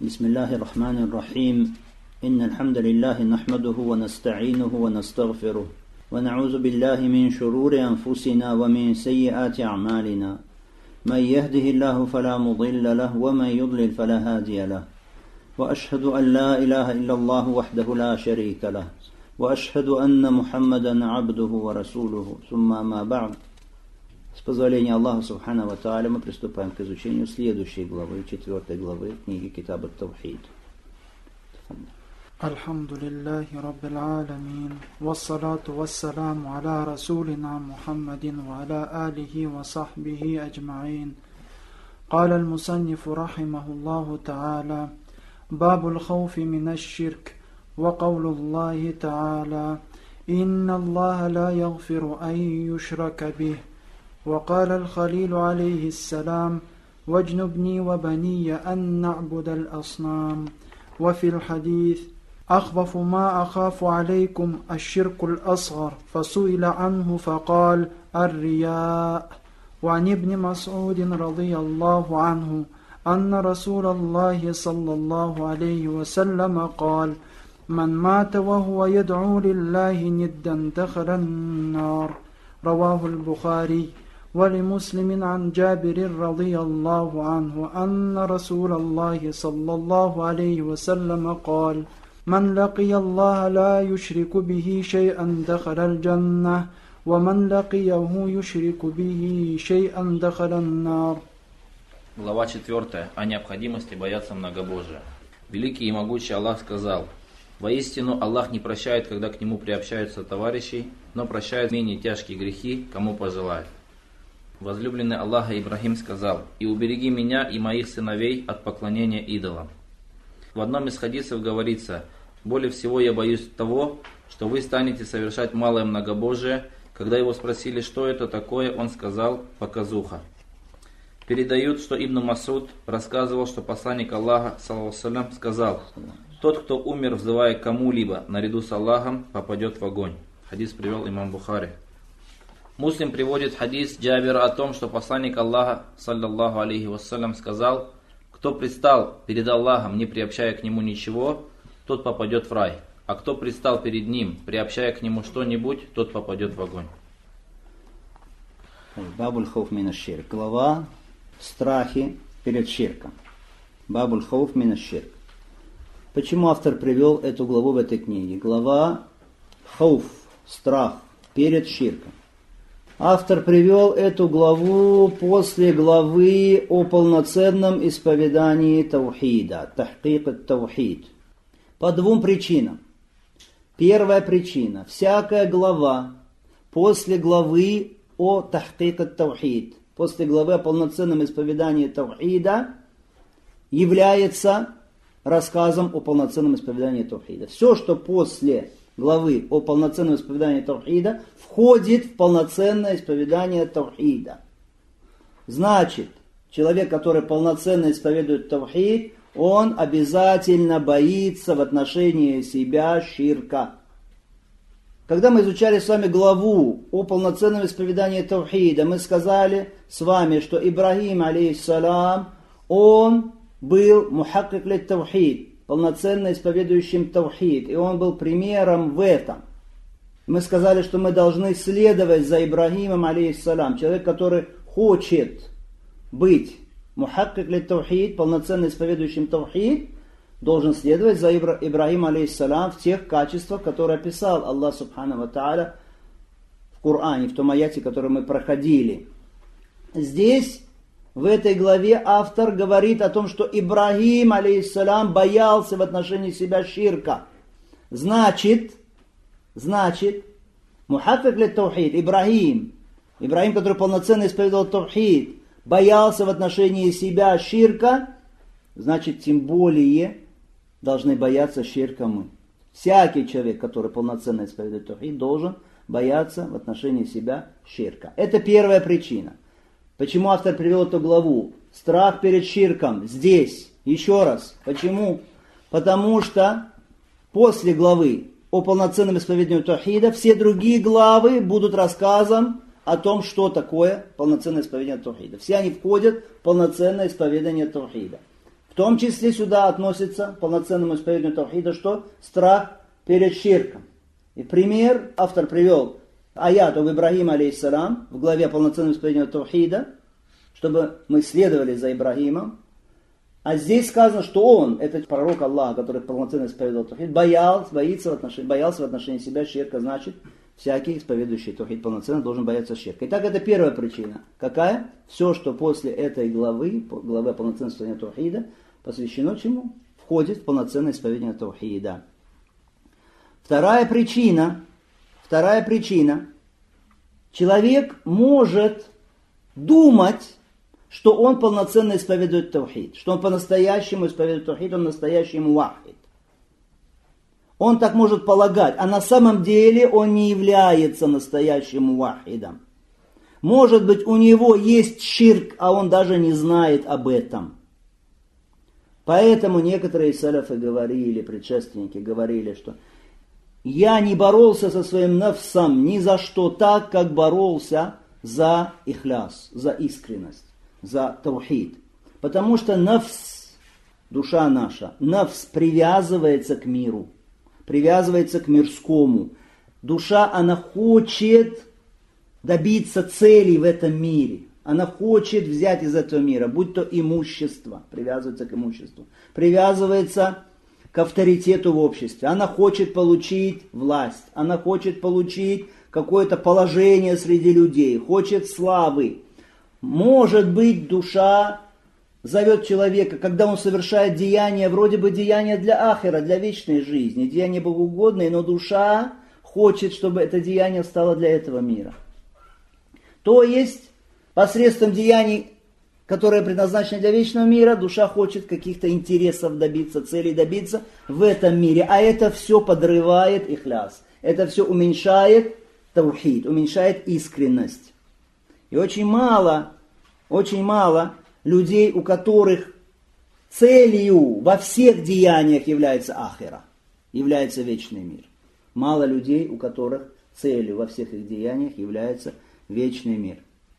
بسم الله الرحمن الرحيم إن الحمد لله نحمده ونستعينه ونستغفره ونعوذ بالله من شرور أنفسنا ومن سيئات أعمالنا من يهده الله فلا مضل له ومن يضلل فلا هادي له وأشهد أن لا إله إلا الله وحده لا شريك له وأشهد أن محمدا عبده ورسوله ثم ما بعد. С позволения Аллаха Субхану ва Тааля мы приступаем к изучению следующей главы, 4 главы книги Китаб ат-Тавхид. Альхамдулиллахи Раббил Аламин, вассалату вассаламу аля расулина Мухаммадин ва аля алихи ва сахбихи аджмаин. قال المصنف رحمه الله تعالى: باب الخوف من الشرك، وقول الله تعالى: إن الله لا يغفر أن يشرك به. وقال الخليل عليه السلام: واجنبني وبني أن نعبد الأصنام. وفي الحديث: أخوف ما أخاف عليكم الشرك الأصغر، فسئل عنه فقال: الرياء. وعن ابن مسعود رضي الله عنه أن رسول الله صلى الله عليه وسلم قال: من مات وهو يدعو لله ندا دخل النار. رواه البخاري. ولمسلم عن جابر رضي الله عنه أن رسول الله صلى الله عليه وسلم قال: من لقي الله لا يشرك به شيئا دخل الجنة، ومن لقيه يشرك به شيئا دخل النار. Глава 4. О необходимости бояться многобожия. Великий и могучий Аллах сказал: «Воистину Аллах не прощает, когда к Нему приобщаются товарищи, но прощает менее тяжкие грехи, кому пожелает». Возлюбленный Аллаха Ибрахим сказал: «И убереги меня и моих сыновей от поклонения идолам». В одном из хадисов говорится: «Более всего я боюсь того, что вы станете совершать малое многобожие». Когда его спросили, что это такое, он сказал: «Показуха». Передают, что Ибн Масуд рассказывал, что посланник Аллаха ﷺ сказал: «Тот, кто умер, взывая к кому-либо наряду с Аллахом, попадет в огонь». Хадис привел имам Бухари. Муслим приводит хадис Джабира о том, что посланник Аллаха саллаллаху алейхи вассалям сказал: «Кто предстал перед Аллахом, не приобщая к Нему ничего, тот попадет в рай, а кто предстал перед Ним, приобщая к Нему что-нибудь, тот попадет в огонь». Бабуль хауф мин аш-ширк. Глава страхи перед ширком. Бабуль хауф мин аш-ширк. Почему автор привел эту главу в этой книге? Глава хауф, страх перед ширком. Автор привел эту главу после главы о полноценном исповедании таухида, тахкик ат-таухид. По двум причинам. Первая причина. Всякая глава после главы о тахкик ат-таухид, после главы о полноценном исповедании таухида, является рассказом о полноценном исповедании таухида. Все, что после главы о полноценном исповедании таухида, входит в полноценное исповедание таухида. Значит, человек, который полноценно исповедует таухид, он обязательно боится в отношении себя ширка. Когда мы изучали с вами главу о полноценном исповедании таухида, мы сказали с вами, что Ибрахим, алейхиссалам, он был мухаккик лит-таухид, полноценно исповедующим таухид, и он был примером в этом. Мы сказали, что мы должны следовать за Ибрахимом, алейхиссалам, человек, который хочет быть мухаккик лит-таухид, полноценно исповедующим таухид, должен следовать за Ибрахимом, алейхиссалам, в тех качествах, которые описал Аллах Субхану ва Тааля в Коране, в том аяте, который мы проходили. Здесь в этой главе автор говорит о том, что Ибрахим, алейхиссалам, боялся в отношении себя ширка. Значит, мухаккик лит-таухид, Ибрахим, который полноценно исповедовал таухид, боялся в отношении себя ширка, значит, тем более должны бояться ширка мы. Всякий человек, который полноценно исповедует таухид, должен бояться в отношении себя ширка. Это первая причина. Почему автор привел эту главу? Страх перед ширком здесь. Еще раз. Почему? Потому что после главы о полноценном исповедании таухида все другие главы будут рассказом о том, что такое полноценное исповедание таухида. Все они входят в полноценное исповедание таухида. В том числе сюда относится к полноценному исповеданию таухида, что страх перед ширком. И пример автор привел аят об Ибрагиме алейхиссалам в главе полноценного исповедания таухида, чтобы мы следовали за Ибрагимом. А здесь сказано, что он, этот пророк Аллаха, который полноценно исповедовал таухид, боялся в отношении себя ширка, значит, всякий исповедующий таухид полноценно должен бояться ширка. Итак, это первая причина. Какая? Все, что после этой главы о полноценном исповедании таухида, посвящено чему? Входит в полноценное исповедание таухида. Вторая причина. Человек может думать, что он полноценно исповедует таухид, что он по-настоящему исповедует таухид, он настоящий муваххид. Он так может полагать, а на самом деле он не является настоящим муваххидом. Может быть, у него есть ширк, а он даже не знает об этом. Поэтому некоторые салафы говорили, предшественники говорили, что я не боролся со своим нафсом ни за что так, как боролся за ихляс, за искренность, за таухид. Потому что нафс, душа наша, нафс привязывается к миру, привязывается к мирскому. Душа, она хочет добиться целей в этом мире. Она хочет взять из этого мира, будь то имущество, привязывается к имуществу, привязывается к авторитету в обществе. Она хочет получить власть, она хочет получить какое-то положение среди людей, хочет славы. Может быть, душа зовет человека, когда он совершает деяния, вроде бы деяния для ахира, для вечной жизни, деяния богоугодные, но душа хочет, чтобы это деяние стало для этого мира. То есть, посредством деяний, которые предназначены для вечного мира, душа хочет каких-то интересов добиться, целей добиться в этом мире. А это все подрывает ихляс. Это все уменьшает таухид, уменьшает искренность. И очень мало людей, у которых целью во всех деяниях является ахира, является вечный мир. Мало людей, у которых целью во всех их деяниях является вечный мир.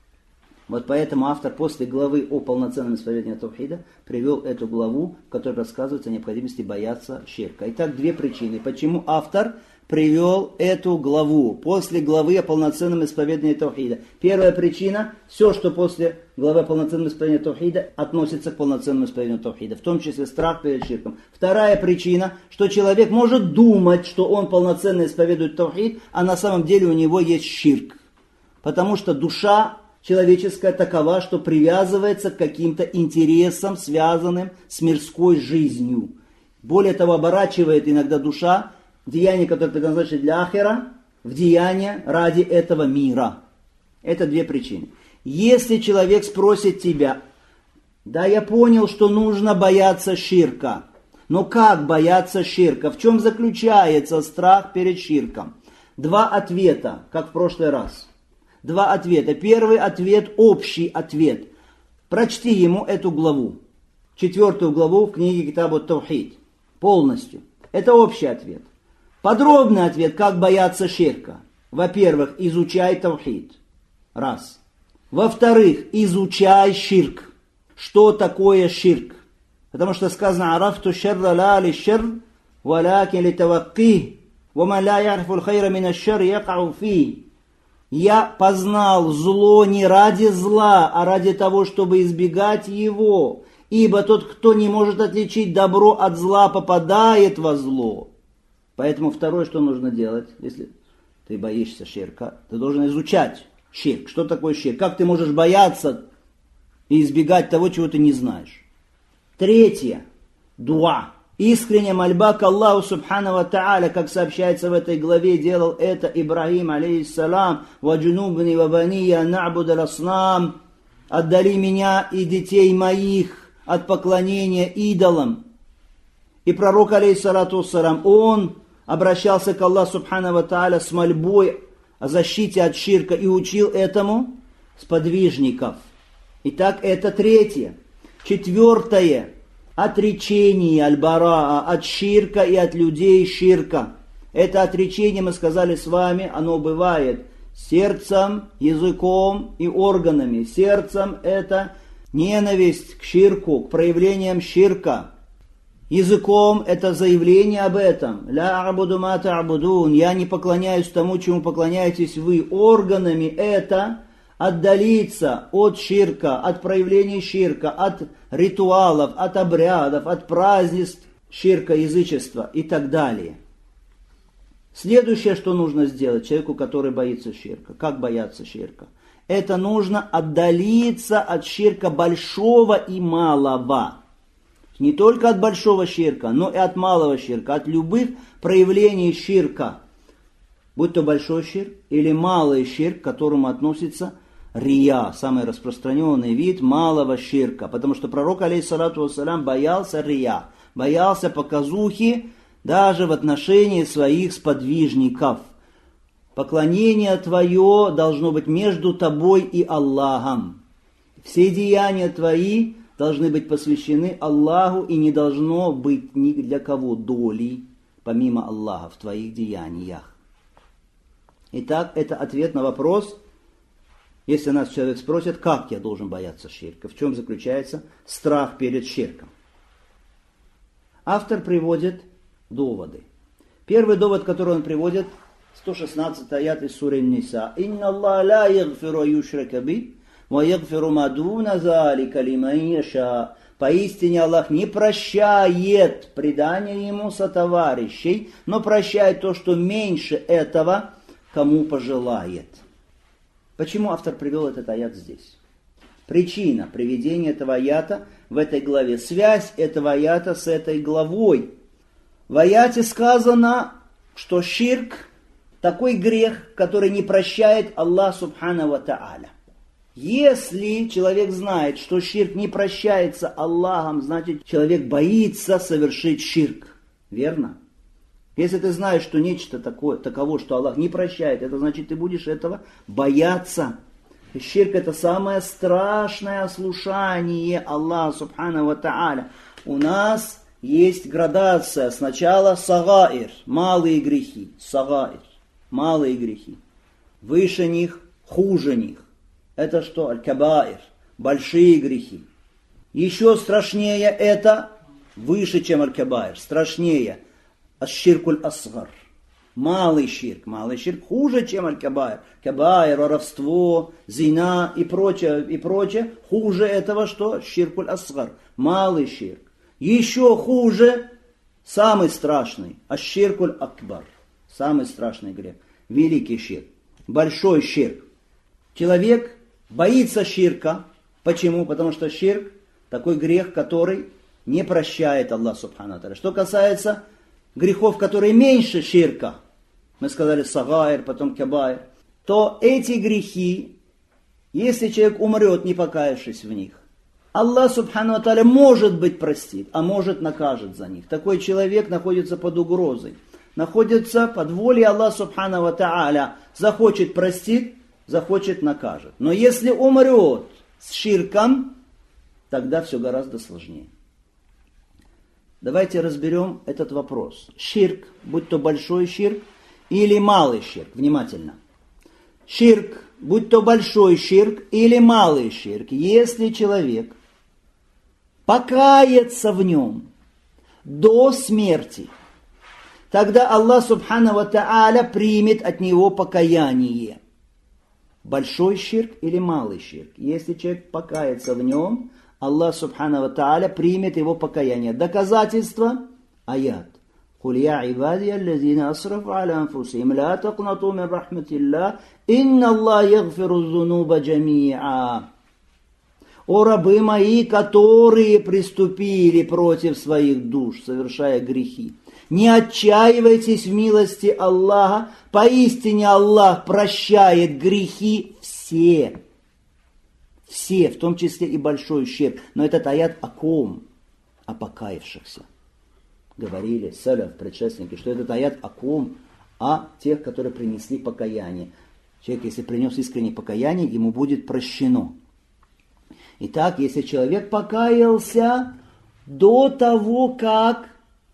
Вот поэтому автор после главы о полноценном исповедании таухида привел эту главу, в которой рассказывается о необходимости бояться ширка. Итак, две причины, почему автор привел эту главу после главы о полноценном исповедании таухида. Первая причина, все, что после главы о полноценном исповедании таухида, относится к полноценному исповеданию таухида, в том числе страх перед ширком. Вторая причина, что человек может думать, что он полноценно исповедует таухид, а на самом деле у него есть ширк. Потому что душа человеческая такова, что привязывается к каким-то интересам, связанным с мирской жизнью. Более того, оборачивает иногда душа деяния, которые предназначены для ахира, в деяния ради этого мира. Это две причины. Если человек спросит тебя, да, я понял, что нужно бояться ширка, но как бояться ширка? В чем заключается страх перед ширком? Два ответа, как в прошлый раз. Два ответа. Первый ответ, общий ответ. Прочти ему эту главу. 4 главу в книге Китаб ат-Таухид. Полностью. Это общий ответ. Подробный ответ, как бояться ширка. Во-первых, изучай таухид. Раз. Во-вторых, изучай ширк. Что такое ширк? Потому что сказано, арафту шарра ла ли шарр, валякин ли тавакких, вама ла ярфу л-хайра мина шарр якау фи. Я познал зло не ради зла, а ради того, чтобы избегать его. Ибо тот, кто не может отличить добро от зла, попадает во зло. Поэтому второе, что нужно делать, если ты боишься ширка, ты должен изучать ширк. Что такое ширк? Как ты можешь бояться и избегать того, чего ты не знаешь? Третье. Дуа. Искренняя мольба к Аллаху Субхану ва Тааля, как сообщается в этой главе, делал это Ибрагим, алейхиссалам, «Ваджунубни вабания на'будал аснам», «Отдали меня и детей моих от поклонения идолам». И пророк, алейхиссалату вассалам, он обращался к Аллаху Субхану ва Тааля с мольбой о защите от ширка и учил этому сподвижников. Итак, это третье. Четвертое. Отречение аль-бараа от ширка и от людей ширка. Это отречение, мы сказали с вами, оно бывает сердцем, языком и органами. Сердцем это ненависть к ширку, к проявлениям ширка. Языком это заявление об этом. «Ля абуду ма та'будун», я не поклоняюсь тому, чему поклоняетесь вы. Органами это отдалиться от ширка, от проявлений ширка, от ритуалов, от обрядов, от празднеств ширка, язычества и так далее. Следующее, что нужно сделать человеку, который боится ширка. Как бояться ширка? Это нужно отдалиться от ширка большого и малого. Не только от большого ширка, но и от малого ширка, от любых проявлений ширка. Будь то большой ширк или малый ширк, к которому относится рия, самый распространенный вид малого ширка. Потому что пророк, алейхиссалату вассалям, боялся рия, боялся показухи даже в отношении своих сподвижников. Поклонение твое должно быть между тобой и Аллахом. Все деяния твои должны быть посвящены Аллаху, и не должно быть ни для кого доли, помимо Аллаха, в твоих деяниях. Итак, это ответ на вопрос, если нас человек спросит, как я должен бояться ширка, в чем заключается страх перед ширком. Автор приводит доводы. Первый довод, который он приводит, 116 аят из суры Ниса. «Инна Аллах ла ягфиру юшрака би, ва ягфиру ма дуна залика лиман яша». Поистине Аллах не прощает предание ему сотоварищей, но прощает то, что меньше этого, кому пожелает. Почему автор привел этот аят здесь? Причина приведения этого аята в этой главе. Связь этого аята с этой главой. В аяте сказано, что ширк такой грех, который не прощает Аллах субхану ва тааля. Если человек знает, что ширк не прощается Аллахом, значит человек боится совершить ширк. Верно? Если ты знаешь, что нечто таково, что Аллах не прощает, это значит ты будешь этого бояться. И ширк это самое страшное ослушание Аллаха субхану ва тааля. У нас есть градация. Сначала сагаир, малые грехи. Сагаир, малые грехи. Выше них, хуже них. Это что? Аль-кабаир, большие грехи. Еще страшнее это, выше, чем аль-кабаир, страшнее. Аш-ширкуль асгар. Малый ширк хуже, чем аль-кабаир. Кабаир, воровство, зина и прочее. Хуже этого что? Ширкуль асгар. Малый ширк. Еще хуже, самый страшный, аш-ширкуль акбар. Самый страшный грех. Великий ширк. Большой ширк. Человек боится ширка. Почему? Потому что ширк такой грех, который не прощает Аллах субхану ва тааля. Что касается грехов, которые меньше ширка, мы сказали сагаир, потом кабаир, то эти грехи, если человек умрет, не покаявшись в них, Аллах субхану ва тааля может быть простит, а может накажет за них. Такой человек находится под угрозой, находится под волей Аллаха субхану ва тааля. Захочет простит, захочет накажет. Но если умрет с ширком, тогда все гораздо сложнее. Давайте разберем этот вопрос. Ширк, будь то большой ширк или малый ширк, внимательно. Ширк, будь то большой ширк или малый ширк, если человек покаяться в нем до смерти, тогда Аллах субхану ва тааля примет от него покаяние. Большой ширк или малый ширк. Если человек покается в нем, Аллах субхану ва тааля примет его покаяние. Доказательство – аят. «Куль я ибадия аллазина асрафу аля анфусихим, ла тaqнату мин рахматилlah, инна Аллах ягфиру зунуба джамиа». О рабы мои, которые приступили против своих душ, совершая грехи, не отчаивайтесь в милости Аллаха, поистине Аллах прощает грехи все. Все, в том числе и большой ширк. Но этот аят о ком? О покаявшихся. Говорили саляф, предшественники, что этот аят о ком? О тех, которые принесли покаяние. Человек, если принес искреннее покаяние, ему будет прощено. Итак, если человек покаялся до того, как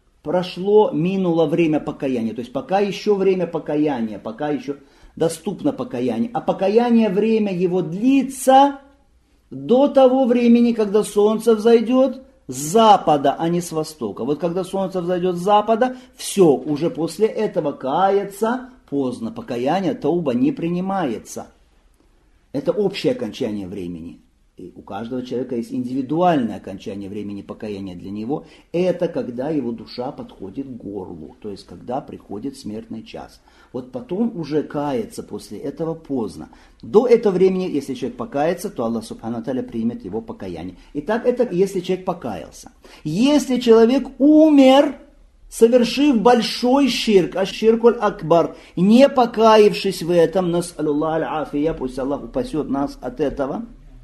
минуло время покаяния, то есть пока еще время покаяния, пока еще доступно покаяние, а покаяние время его длится, до того времени, когда солнце взойдет с запада, а не с востока. Вот когда солнце взойдет с запада, все, уже после этого каяться поздно. Покаяние, тауба не принимается. Это общее окончание времени. И у каждого человека есть индивидуальное окончание времени покаяния для него. Это когда его душа подходит к горлу, то есть когда приходит смертный час. Вот потом уже каяться после этого поздно. До этого времени, если человек покается, то Аллах Субхану Тааля примет его покаяние. Итак, это если человек покаялся. Если человек умер, совершив большой ширк, аш-ширкуль акбар, не покаявшись в этом, нас'алуллах аль-афия, пусть Аллах упасет нас от этого,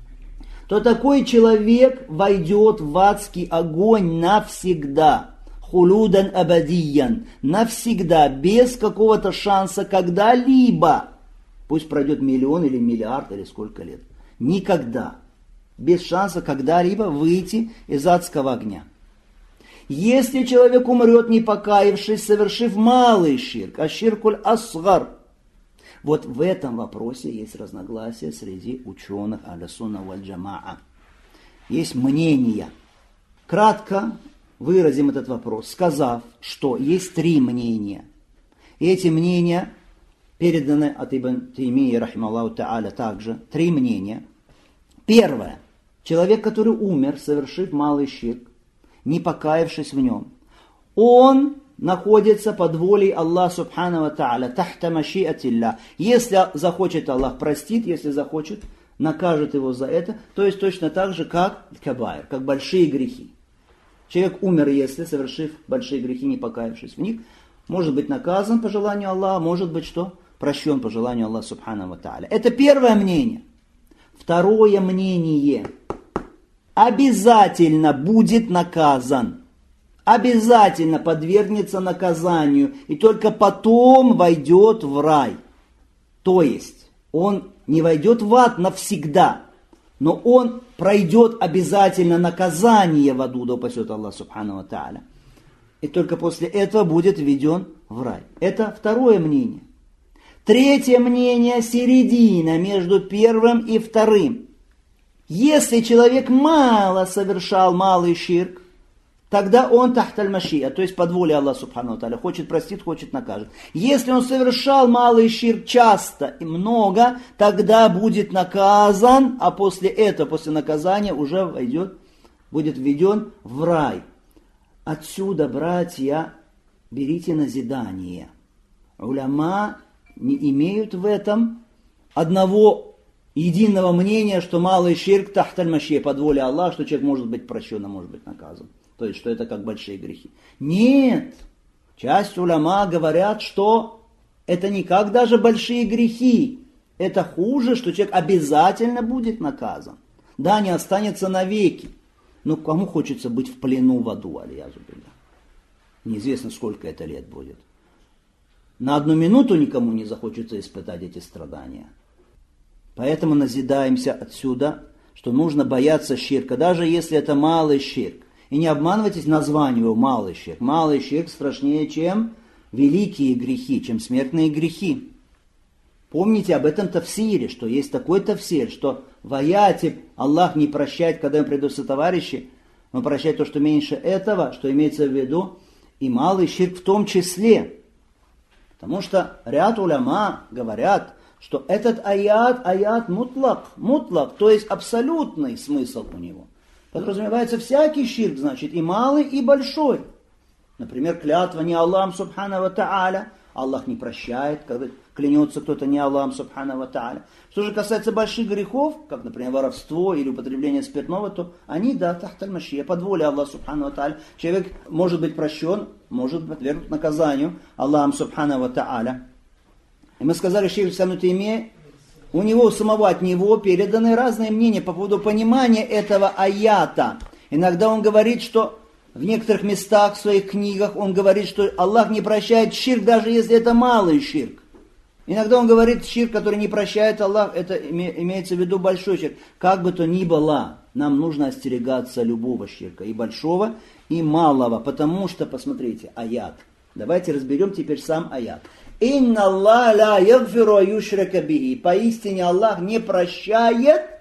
то такой человек войдет в адский огонь навсегда. Хулудан абадиян. Навсегда, без какого-то шанса когда-либо. Пусть пройдет миллион или миллиард или сколько лет. Никогда. Без шанса когда-либо выйти из адского огня. Если человек умрет, не покаявшись, совершив малый ширк, аш-ширкуль асгар. Вот в этом вопросе есть разногласия среди ученых Ахлю-сунна валь-джамаа. Есть мнения. Кратко выразим этот вопрос, сказав, что есть три мнения. И эти мнения переданы от Ибн Таймии, рахималлаху та'аля, также. Три мнения. Первое. Человек, который умер, совершив малый ширк, не покаявшись в нем, он находится под волей Аллаха Субхану Тааля, тахта машиатилля. Если захочет, Аллах простит, если захочет, накажет его за это. То есть точно так же, как кабайр, как большие грехи. Человек умер, если, совершив большие грехи, не покаявшись в них, может быть наказан по желанию Аллаха, может быть что? Прощен по желанию Аллаха Субхану Тааля. Это первое мнение. Второе мнение. Обязательно будет наказан. Обязательно подвергнется наказанию и только потом войдет в рай. То есть он не войдет в ад навсегда, но он пройдет обязательно наказание в аду, да упасет Аллах Субхану Тааля. И только после этого будет введен в рай. Это второе мнение. Третье мнение, середина между первым и вторым. Если человек мало совершал малый ширк, тогда он тахталь машия, то есть под волей Аллаха Субхану Тааля. Хочет простит, хочет накажет. Если он совершал малый ширк часто и много, тогда будет наказан, а после этого, после наказания уже будет введен в рай. Отсюда, братья, берите назидание. Уляма не имеют в этом одного единого мнения, что малый ширк тахталь машия, под волей Аллаха, что человек может быть прощен, а может быть наказан. То есть, что это как большие грехи. Нет. Часть уляма говорят, что это не как даже большие грехи. Это хуже, что человек обязательно будет наказан. Да, не останется навеки. Но кому хочется быть в плену в аду, аль-язу билля? Неизвестно, сколько это лет будет. На одну минуту никому не захочется испытать эти страдания. Поэтому назидаемся отсюда, что нужно бояться ширка, даже если это малый ширк. И не обманывайтесь названием его малый ширк. Малый ширк страшнее, чем великие грехи, чем смертные грехи. Помните об этом тафсире, что есть такой тафсир, что в аяте Аллах не прощает, когда им придут сотоварищи, он прощает то, что меньше этого, что имеется в виду, и малый ширк в том числе. Потому что ряд уляма говорят, что этот аят мутлак, то есть абсолютный смысл у него. Подразумевается всякий ширк, значит, и малый, и большой. Например, клятва не Аллахом Субхану Тааля. Аллах не прощает, когда клянется кто-то не Аллахом Субхану Тааля. Что же касается больших грехов, как, например, воровство или употребление спиртного, то они, да, тахталь машия, под волей Аллаха Субхану Тааля. Человек может быть прощен, может подвергнут наказанию Аллахом Субхану Тааля. И мы сказали, шейх Ибн Таймия, у него самого, от него переданы разные мнения по поводу понимания этого аята. Иногда он говорит, что в некоторых местах в своих книгах он говорит, что Аллах не прощает ширк, даже если это малый ширк. Иногда он говорит, ширк, который не прощает Аллах, это имеется в виду большой ширк. Как бы то ни было, нам нужно остерегаться любого ширка, и большого, и малого, потому что, посмотрите, аят. Давайте разберем теперь сам аят. «Инна Аллах ла ягфиру юшрака бихи». Поистине Аллах не прощает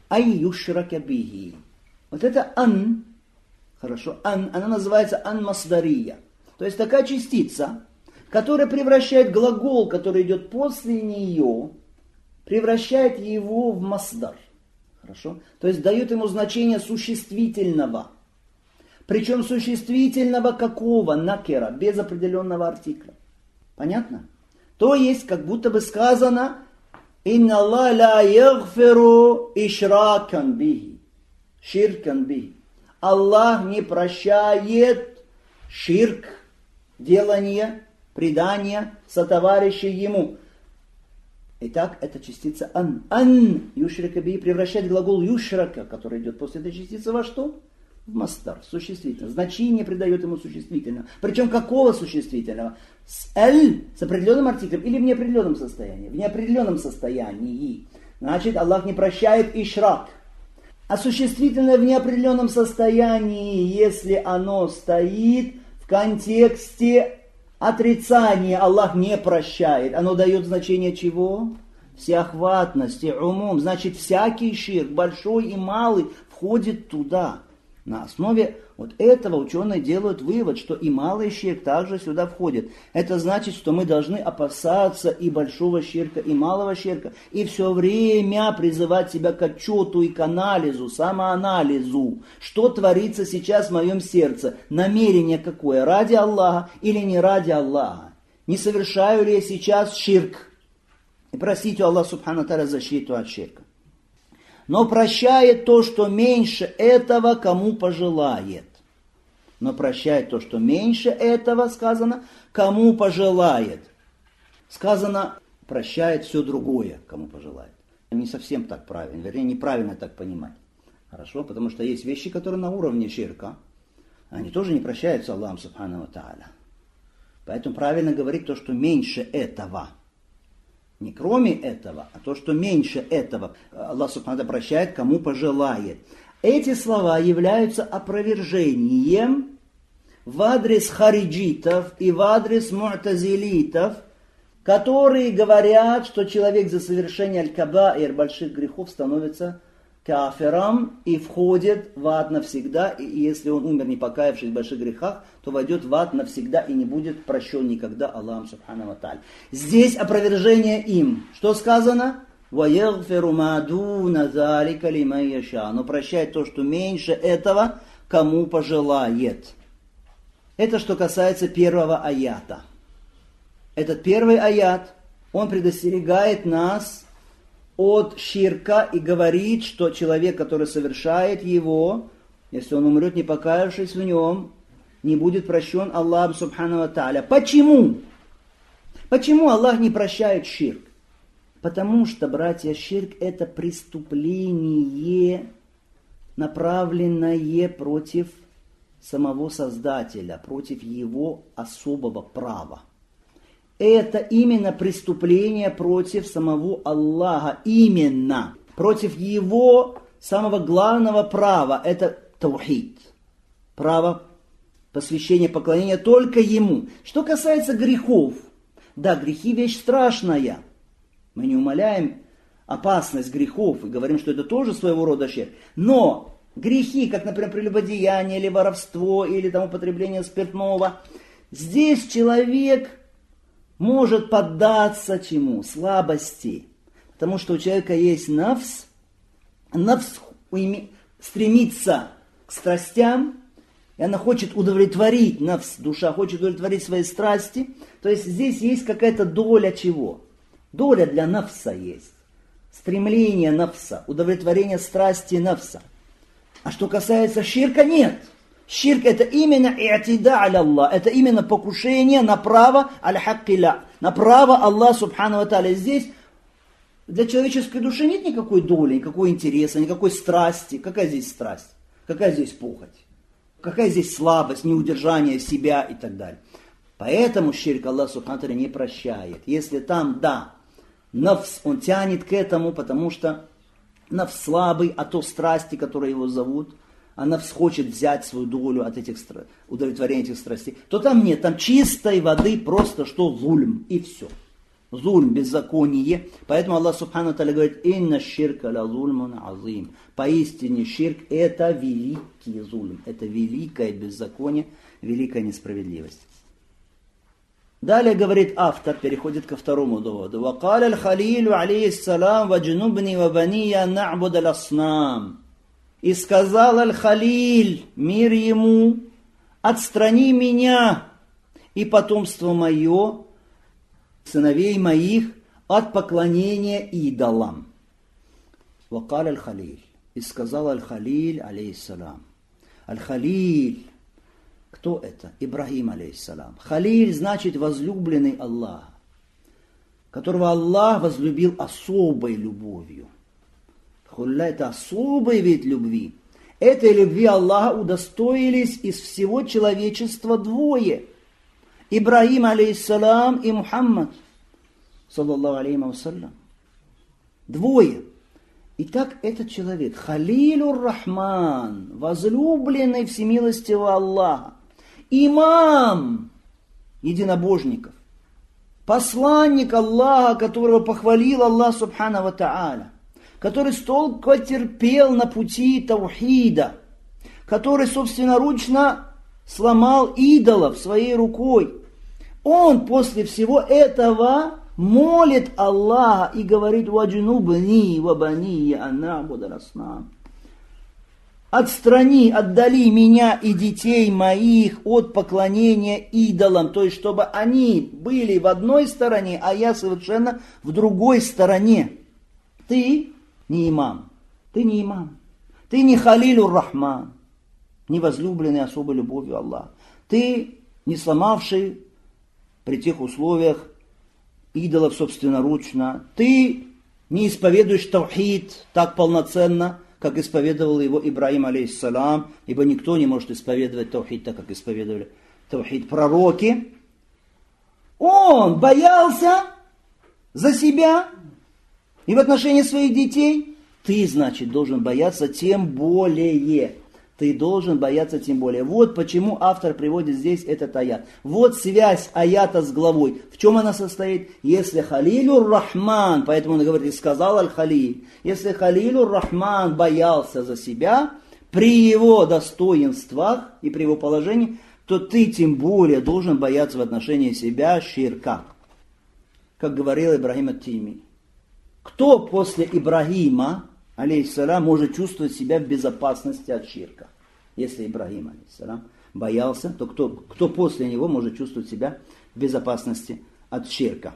ай юшрака бихи. Вот это ан, хорошо, ан, она называется ан-масдария. То есть такая частица, которая превращает глагол, который идет после нее, превращает его в масдар. Хорошо? То есть дает ему значение существительного. Причем существительного какого? Накера, без определенного артикля. Понятно? То есть, как будто бы сказано, «Инна Аллах ла ягфиру ишракан бихи». Ширкан бихи. Аллах не прощает ширк, делание, предание сотоварищей ему. Итак, это частица ан. Ан юшрака бихи превращает глагол юшрака, который идет после этой частицы, во что? В масдар, существительное. Значение придает ему существительного. Причем какого существительного? С эль, с определенным артиклем или в неопределенном состоянии? В неопределенном состоянии. Значит, Аллах не прощает ишрак. А существительное в неопределенном состоянии, если оно стоит в контексте отрицания, Аллах не прощает. Оно дает значение чего? Всеохватности, умум. Значит, всякий ширк, большой и малый, входит туда. На основе вот этого ученые делают вывод, что и малый ширк также сюда входит. Это значит, что мы должны опасаться и большого ширка, и малого ширка, и все время призывать себя к отчету и к анализу, самоанализу. Что творится сейчас в моем сердце? Намерение какое? Ради Аллаха или не ради Аллаха? Не совершаю ли я сейчас ширк? И просить у Аллаха Субхану Тааля защиту от ширка. Но прощает то, что меньше этого, кому пожелает. Но прощает то, что меньше этого, сказано, кому пожелает. Сказано, прощает все другое, кому пожелает. Не совсем так правильно, вернее, неправильно так понимать. Хорошо, потому что есть вещи, которые на уровне ширка. Они тоже не прощаются Аллахом Субхану Тааля. Поэтому правильно говорить то, что меньше этого. Не кроме этого, а то, что меньше этого. Аллах Субхану Тааля прощает, кому пожелает. Эти слова являются опровержением в адрес хариджитов и в адрес му'тазилитов, которые говорят, что человек за совершение аль-кабаир, больших грехов, становится кафиром и входит в ад навсегда. И если он умер, не покаявшись в больших грехах, то войдет в ад навсегда и не будет прощен никогда Аллахом Субхану ва Тааля. Здесь опровержение им. Что сказано? وَيَغْفِرُ مَا دُونَ ذَلِكَ لِمَنْ يَشَاءُ. Но прощает то, что меньше этого, кому пожелает. Это что касается первого аята. Этот первый аят, он предостерегает нас от ширка и говорит, что человек, который совершает его, если он умрет, не покаявшись в нем, не будет прощен Аллахом Субхану ва Тааля. Почему? Почему Аллах не прощает ширк? Потому что, братья, ширк – это преступление, направленное против самого Создателя, против его особого права. Это именно преступление против самого Аллаха, именно против его самого главного права. Это таухид, право посвящения, поклонения только ему. Что касается грехов, да, грехи вещь страшная. Мы не умаляем опасность грехов и говорим, что это тоже своего рода ширк. Но грехи, как, например, прелюбодеяние или воровство, или там употребление спиртного, здесь человек может поддаться чему? Слабости. Потому что у человека есть нафс. Нафс стремится к страстям, и она хочет удовлетворить, нафс, душа хочет удовлетворить свои страсти. То есть здесь есть какая-то доля чего? Доля для нафса есть. Стремление нафса, удовлетворение страсти нафса. А что касается ширка, нет. Ширк это именно и'тида аля Аллах, это именно покушение на право аль-хаккиля, на право Аллаха Субхану ва Тааля. Здесь для человеческой души нет никакой доли, никакого интереса, никакой страсти. Какая здесь страсть? Какая здесь похоть? Какая здесь слабость, неудержание себя и так далее. Поэтому ширк Аллах Субхану ва Тааля не прощает. Если там, да, нафс, он тянет к этому, потому что нафс слабый, а то страсти, которые его зовут, а нафс хочет взять свою долю от этих удовлетворения этих страстей, то там нет, там чистой воды просто что зульм, и все. Зульм, беззаконие. Поэтому Аллах Субхану Тааля говорит: «Инна ширка ла зульмун азим». Поистине ширк – это великий зульм, это великое беззаконие, великая несправедливость. Далее говорит автор, переходит ко второму доводу. «Вакаля аль-Халилю алейхиссалам ваджнубни вабания на'буд аль-аснам». И сказал аль-Халиль, мир ему: «Отстрани меня и потомство мое, сыновей моих, от поклонения идолам». Вакаля аль-Халиль. И сказал аль-Халиль алейхиссалам. Аль-Халиль. Кто это? Ибрагим алейхиссалам. Халиль значит возлюбленный Аллаха, которого Аллах возлюбил особой любовью. Хулля – это особый вид любви. Этой любви Аллаха удостоились из всего человечества двое. Ибрагим алейхиссалам и Мухаммад, саллаллаху алейхи вассалям. Двое. Итак, этот человек, Халилюр Рахман, возлюбленный всемилостивого Аллаха, имам единобожников, посланник Аллаха, которого похвалил Аллах Субхану ва Тааля, который столько терпел на пути таухида, который собственноручно сломал идолов своей рукой. Он после всего этого молит Аллаха и говорит: «Ваджнубни вабания аннабуд аль-аснам». Отстрани, отдали меня и детей моих от поклонения идолам, то есть чтобы они были в одной стороне, а я совершенно в другой стороне. Ты не имам, ты не имам, ты не Халилюр Рахман, не возлюбленный особой любовью Аллаха, ты не сломавший при тех условиях идолов собственноручно, ты не исповедуешь таухид так полноценно, как исповедовал его Ибрагим алейхиссалам, ибо никто не может исповедовать таухид так, как исповедовали таухид пророки. Он боялся за себя и в отношении своих детей. Ты, значит, должен бояться тем более. Ты должен бояться тем более. Вот почему автор приводит здесь этот аят. Вот связь аята с главой. В чем она состоит? Если Халилюр Рахман, поэтому он говорит: «И сказал аль-Халиль». Если Халилюр Рахман боялся за себя, при его достоинствах и при его положении, то ты тем более должен бояться в отношении себя ширка. Как говорил Ибрагим ат-Тайми. Кто после Ибрагима, алейхиссалам, может чувствовать себя в безопасности от ширка? Если Ибрагим, алейхиссалам, боялся, то кто после него может чувствовать себя в безопасности от ширка?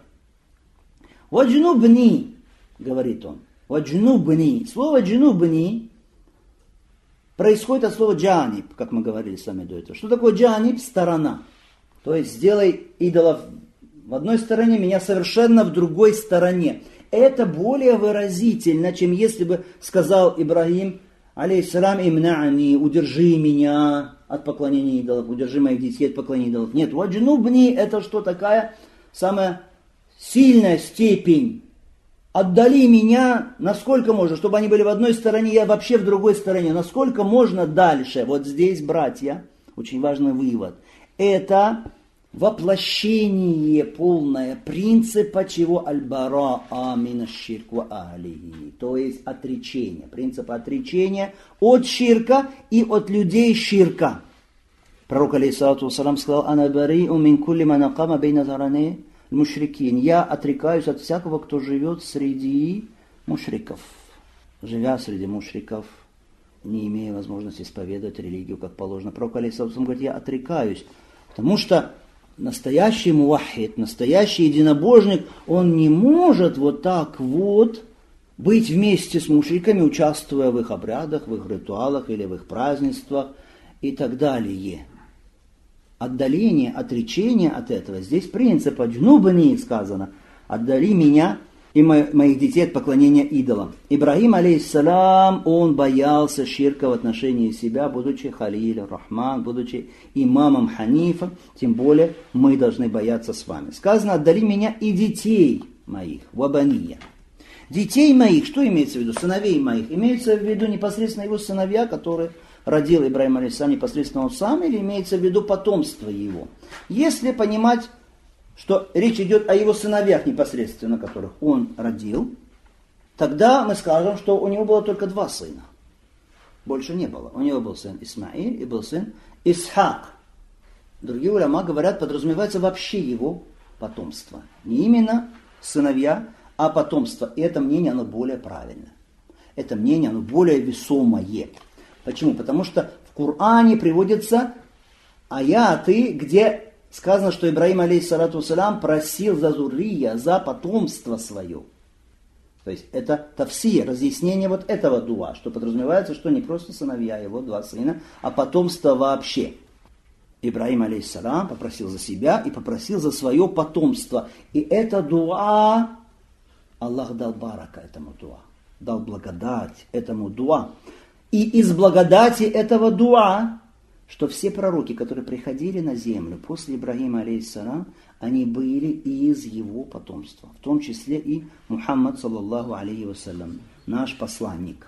«Ваджнубни», говорит он, «ваджнубни». Слово «джнубни» происходит от слова «джаниб», как мы говорили с вами до этого. Что такое «джаниб»? Сторона. То есть сделай идолов в одной стороне, меня совершенно в другой стороне. Это более выразительно, чем если бы сказал Ибрагим, алейхиссалам, имна'ани, удержи меня от поклонения идолов, удержи моих детей от поклонения идолов. Нет, ваджнубни – это что, такая самая сильная степень. Отдали меня, насколько можно, чтобы они были в одной стороне, я вообще в другой стороне. Насколько можно дальше. Вот здесь, братья, очень важный вывод. Это воплощение полное принципа чего? Аль-бараа мин аш-ширк ва ахлихи. То есть отречение. Принцип отречения от ширка и от людей ширка. Пророк алейхиссалату вассалам сказал: «Ана бари'у мин кулли ман акама бейна зарани мушрикин». Я отрекаюсь от всякого, кто живет среди мушриков. Живя среди мушриков, не имея возможности исповедовать религию как положено. Пророк алейхиссалату вассалам говорит: я отрекаюсь, потому что настоящий муваххид, настоящий единобожник, он не может вот так вот быть вместе с мушриками, участвуя в их обрядах, в их ритуалах или в их празднествах и так далее. Отдаление, отречение от этого. Здесь принцип «джнубни» сказано: «Отдали меня и моих детей от поклонения идолам». Ибрагим, алейхиссалам, он боялся ширка в отношении себя, будучи Халиль Рахман, будучи имамом Ханифа, тем более мы должны бояться с вами. Сказано: «Отдали меня и детей моих», вабания. Детей моих, что имеется в виду? Сыновей моих. Имеется в виду непосредственно его сыновья, которые родил Ибрагим алейхиссалам, непосредственно он сам, или имеется в виду потомство его? Если понимать что речь идет о его сыновьях непосредственно, которых он родил, тогда мы скажем, что у него было только 2 сына. Больше не было. У него был сын Исмаиль и был сын Исхак. Другие уляма говорят, подразумевается вообще его потомство. Не именно сыновья, а потомство. И это мнение, оно более правильное. Это мнение, оно более весомое. Почему? Потому что в Коране приводятся аяты, где сказано, что Ибрагим, алейхиссалату вассалям, просил за зуррия, за потомство свое. То есть это тафсир, разъяснение вот этого дуа, что подразумевается, что не просто сыновья его, 2 сына, а потомство вообще. Ибрагим, алейхиссалам, попросил за себя и попросил за свое потомство. И это дуа, Аллах дал барака этому дуа, дал благодать этому дуа. И из благодати этого дуа, что все пророки, которые приходили на землю после Ибрагима, алейхиссалам, они были из его потомства. В том числе и Мухаммад, саллаллаху алейхи вассалям, наш посланник.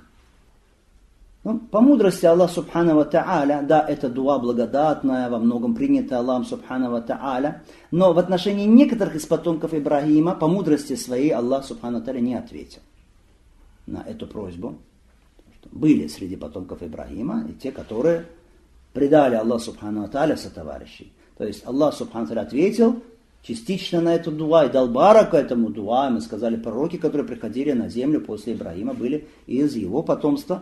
Ну, по мудрости Аллах субхану ва та'аля, да, это дуа благодатная, во многом принята Аллахом субхану ва та'аля, но в отношении некоторых из потомков Ибрагима, по мудрости своей, Аллах субхану ва та'аля не ответил на эту просьбу. Были среди потомков Ибрагима и те, которые предали Аллах субхану ва та'аля сотоварищей. То есть Аллах субхану ва та'аля ответил частично на эту дуа и дал бараку этому дуа. Мы сказали, пророки, которые приходили на землю после Ибрагима, были из его потомства,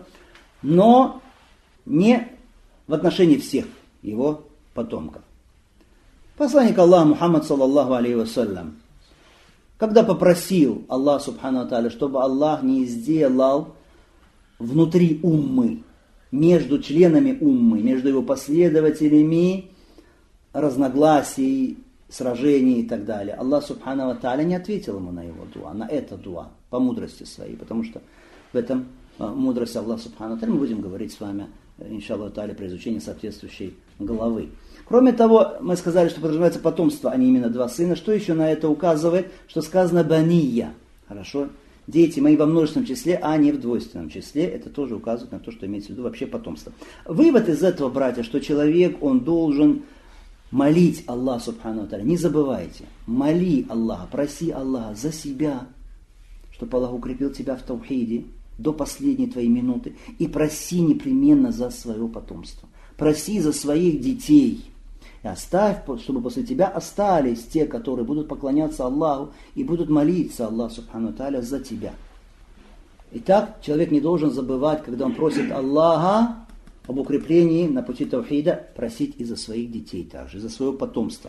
но не в отношении всех его потомков. Посланник Аллаха Мухаммад, саллаллаху алейхи вассалям, когда попросил Аллах субхану ва та'аля, чтобы Аллах не сделал внутри уммы, между членами уммы, между его последователями разногласий, сражений и так далее, Аллах субхану ва та'аля не ответил ему на его дуа, на это дуа, по мудрости своей, потому что в этом мудрость Аллаха субхану ва та'аля мы будем говорить с вами, иншаллаху та'аля, при изучении соответствующей главы. Кроме того, мы сказали, что подразумевается потомство, а не именно 2 сына. Что еще на это указывает? Что сказано «бания». Хорошо? Дети мои во множественном числе, а не в двойственном числе. Это тоже указывает на то, что имеется в виду вообще потомство. Вывод из этого, братья, что человек, он должен молить Аллаха субхану ва та'аля. Не забывайте. Моли Аллаха, проси Аллаха за себя, чтобы Аллах укрепил тебя в таухиде до последней твоей минуты. И проси непременно за свое потомство. Проси за своих детей. И оставь, чтобы после тебя остались те, которые будут поклоняться Аллаху и будут молиться Аллаху субхану ва та'аля за тебя. Итак, человек не должен забывать, когда он просит Аллаха об укреплении на пути таухида, просить и за своих детей также, и за свое потомство.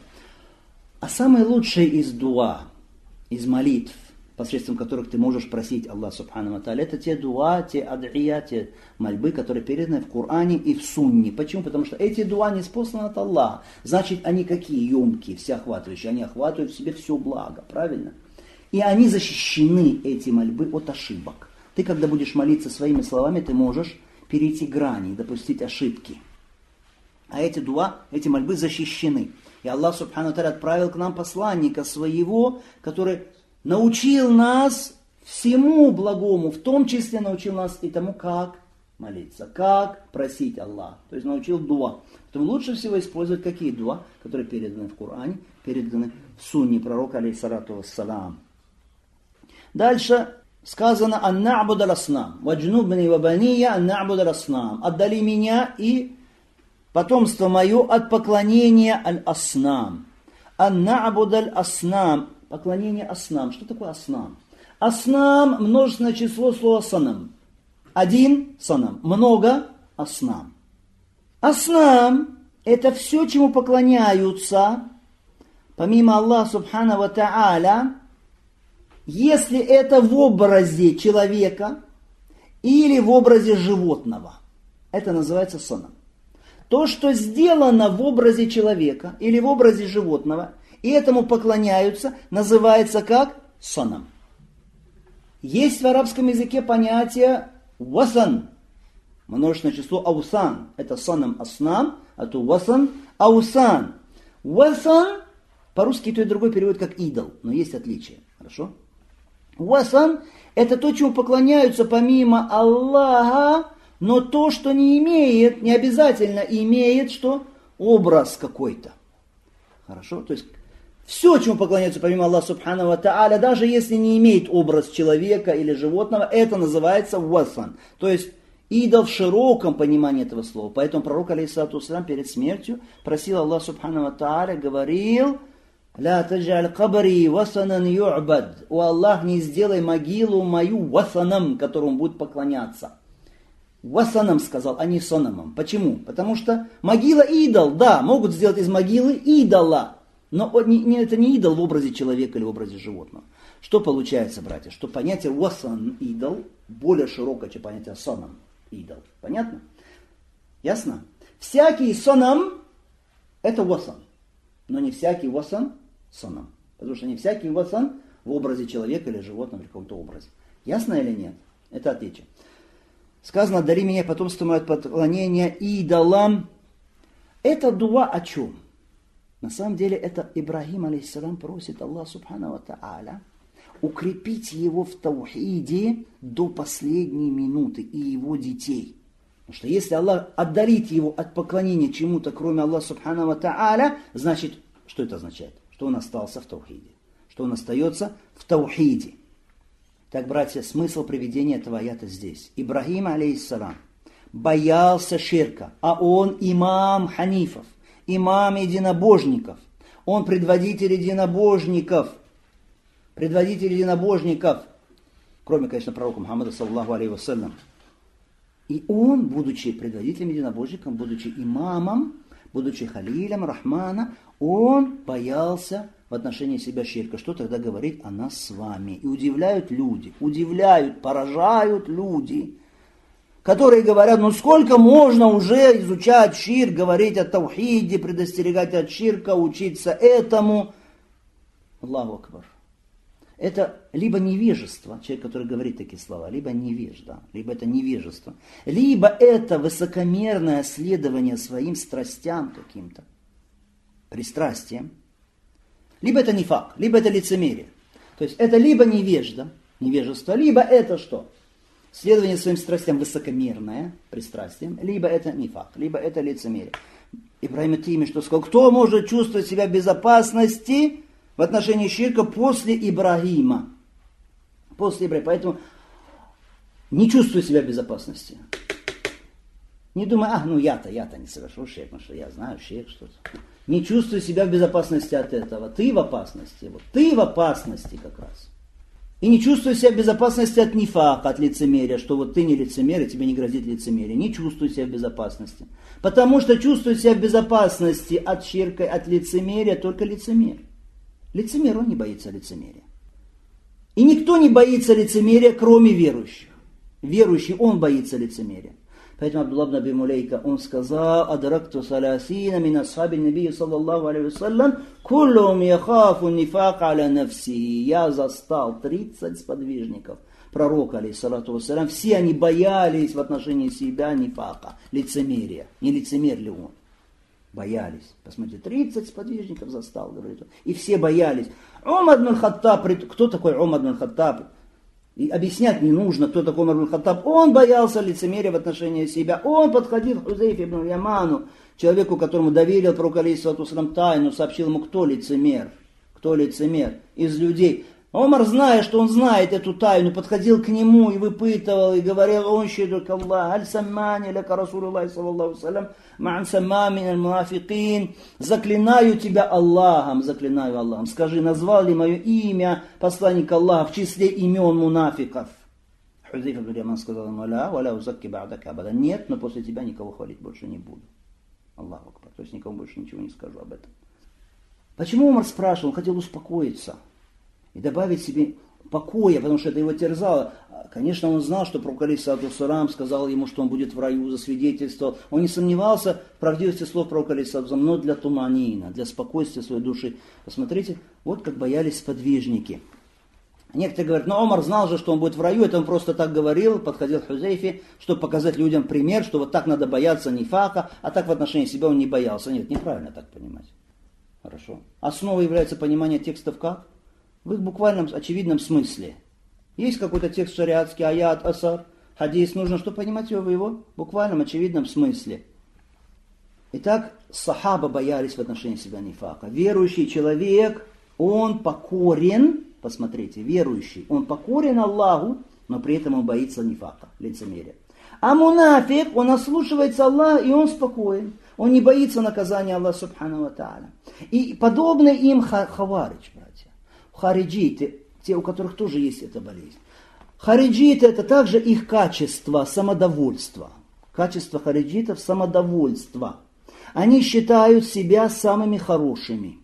А самое лучшее из дуа, из молитв, посредством которых ты можешь просить Аллаха субхану ва та'аля, это те дуа, те ад'ия, те мольбы, которые переданы в Коране и в Сунне. Почему? Потому что эти дуа ниспосланы от Аллаха. Значит, они какие? Емкие, всеохватывающие. Они охватывают в себе все благо, правильно? И они защищены, эти мольбы, от ошибок. Ты, когда будешь молиться своими словами, ты можешь перейти грани, допустить ошибки. А эти дуа, эти мольбы защищены. И Аллах субхану ва та'аля отправил к нам посланника своего, который научил нас всему благому, в том числе научил нас и тому, как молиться, как просить Аллаха. То есть научил дуа. Поэтому лучше всего использовать какие дуа, которые переданы в Коране, переданы в Сунне пророка, алейхиссалату вассалам. Дальше сказано «Ан-на'буд аль-аснам, ваджнубни ва бания ан-на'буд аль-аснам». «Отдали меня и потомство мое от поклонения аль-аснам». «Ан-на'буд аль-аснам». Поклонение аснам. Что такое аснам? Аснам – множественное число слова санам. Один санам. Много аснам. Аснам – это все, чему поклоняются, помимо Аллаха субхану ва та'аля, если это в образе человека или в образе животного. Это называется санам. То, что сделано в образе человека или в образе животного, и этому поклоняются, называется как санам. Есть в арабском языке понятие васан, множественное число аусан. Это санам аснам, а то васан аусан. Васан по-русски то и другой переводит как идол, но есть отличие. Хорошо? Васан это то, чему поклоняются помимо Аллаха, но то, что не имеет, не обязательно имеет, что образ какой-то. Хорошо? То есть Все, чему поклоняются помимо Аллаха Субхану ва Тааля, даже если не имеет образ человека или животного, это называется васан. То есть идол в широком понимании этого слова. Поэтому пророк, алейхиссалату вассалям, перед смертью просил Аллаха Субхану ва Тааля, говорил: «Ля таджаль кабри васанан ю'бад». «О Аллах, не сделай могилу мою васаном, которому будет поклоняться». Васаном сказал, а не сонамом. Почему? Потому что могила идол, да, могут сделать из могилы идола. Но это не идол в образе человека или в образе животного. Что получается, братья? Что понятие васан идол более широкое, чем понятие сонам идол. Понятно? Ясно? Всякий сонам это васан. Но не всякий васан сонам. Потому что не всякий васан в образе человека или животного или в каком-то образе. Ясно или нет? Это отличие. Сказано: «Дари меня потомством от поклонения идолам». Это дуа о чем? На самом деле это Ибрагим, алейхиссалам, просит Аллаха Субхану ва Тааля укрепить его в таухиде до последней минуты и его детей. Потому что если Аллах отдалит его от поклонения чему-то, кроме Аллаха Субхану ва Тааля, значит, что это означает? Что он остался в таухиде. Что он остается в таухиде. Так, братья, смысл приведения этого аята здесь. Ибрагим, алейхиссалам, боялся ширка, а он имам ханифов, имам единобожников. Он предводитель единобожников. Предводитель единобожников. Кроме, конечно, пророка Мухаммада, саллаллаху алейхи вассалям. И он, будучи предводителем единобожником, будучи имамом, будучи халилем Рахмана, он боялся в отношении себя ширка. Что тогда говорит о нас с вами? И удивляют люди, поражают люди, которые говорят: ну сколько можно уже изучать ширк, говорить о таухиде, предостерегать от ширка, учиться этому. Аллаху акбар. Это либо невежество, человек, который говорит такие слова, либо невежда, либо это невежество, либо это высокомерное следование своим страстям каким-то, пристрастием, либо это нифак, либо это лицемерие. То есть это либо невежество, либо это что? Следование своим страстям высокомерное, пристрастием, либо это нифак, либо это лицемерие. Ибрагим Атайми что сказал? Кто может чувствовать себя в безопасности в отношении ширка после Ибрагима? После Ибрагима. Поэтому не чувствуй себя в безопасности. Не думай: я-то не совершу ширк, потому что я знаю ширк что-то. Не чувствуй себя в безопасности от этого. Ты в опасности. Вот. Ты в опасности как раз. И не чувствуй себя в безопасности от нифака, от лицемерия, что вот ты не лицемер, и тебе не грозит лицемерие. Не чувствуй себя в безопасности. Потому что чувствует себя в безопасности от ширка, от лицемерия только лицемер. Лицемер, он не боится лицемерия. И никто не боится лицемерия, кроме верующих. Верующий, он боится лицемерия. Поэтому Абдуллах ибн Аби Мулейка, он сказал: «Адракту саласина мин асхаби набии саллаллаху алейхи вассалям, куллум яхафу нифак аля нафси». Я застал 30 сподвижников пророка, алейхиссалату вассалям. Все они боялись в отношении себя нифака, лицемерия. Не лицемер ли он? Боялись. Посмотрите, 30 сподвижников застал, говорит он. И все боялись. Умар ибн Хаттаб, кто такой Умар ибн Хаттаб? И объяснять не нужно, кто такой Умар ибн Хаттаб. Он боялся лицемерия в отношении себя. Он подходил к Хузейфе ибн Яману, человеку, которому доверил пророк, алейхиссалату вассалям, тайну, сообщил ему, кто лицемер из людей. Умар, зная, что он знает эту тайну, подходил к нему и выпытывал, и говорил: «Он щедук Аллах, аль саммани ляка Расулуллах, саллаллаху алейхи вассалям, ма'ан саммами аль-мунафикин». Заклинаю тебя Аллахом, скажи, назвал ли мое имя посланник Аллаха в числе имен мунафиков? Хузейфа ибн Яман сказал ему: «Валя узакки ба'дака абада». Нет, но после тебя никого хвалить больше не буду. Аллаху акбар. То есть никому больше ничего не скажу об этом. Почему Умар спрашивал? Он хотел успокоиться и добавить себе покоя, потому что это его терзало. Конечно, он знал, что пророк, алейхиссалату вассалям, сказал ему, что он будет в раю, засвидетельствовал. Он не сомневался в правдивости слов пророка, алейхиссалату вассалям, но для туманина, для спокойствия своей души. Посмотрите, вот как боялись сподвижники. Некоторые говорят: но Умар знал же, что он будет в раю, это он просто так говорил, подходил к Хузейфе, чтобы показать людям пример, что вот так надо бояться нифака, а так в отношении себя он не боялся. Нет, неправильно так понимать. Хорошо. Основой является понимание текстов как? В их буквальном, очевидном смысле. Есть какой-то текст шариатский, аят, асар, хадис, нужно что понимать его в его буквальном, очевидном смысле. Итак, сахаба боялись в отношении себя нифака. Верующий человек он покорен, посмотрите, верующий, он покорен Аллаху, но при этом он боится нифака, лицемерия. А мунафик, он ослушивается Аллаха, и он спокоен. Он не боится наказания Аллаха субхану ва тааля. И подобно им хаваридж, братья. Хариджиты, те, у которых тоже есть эта болезнь. Хариджиты — это также их качество, самодовольство. Качество хариджитов — самодовольство. Они считают себя самыми хорошими.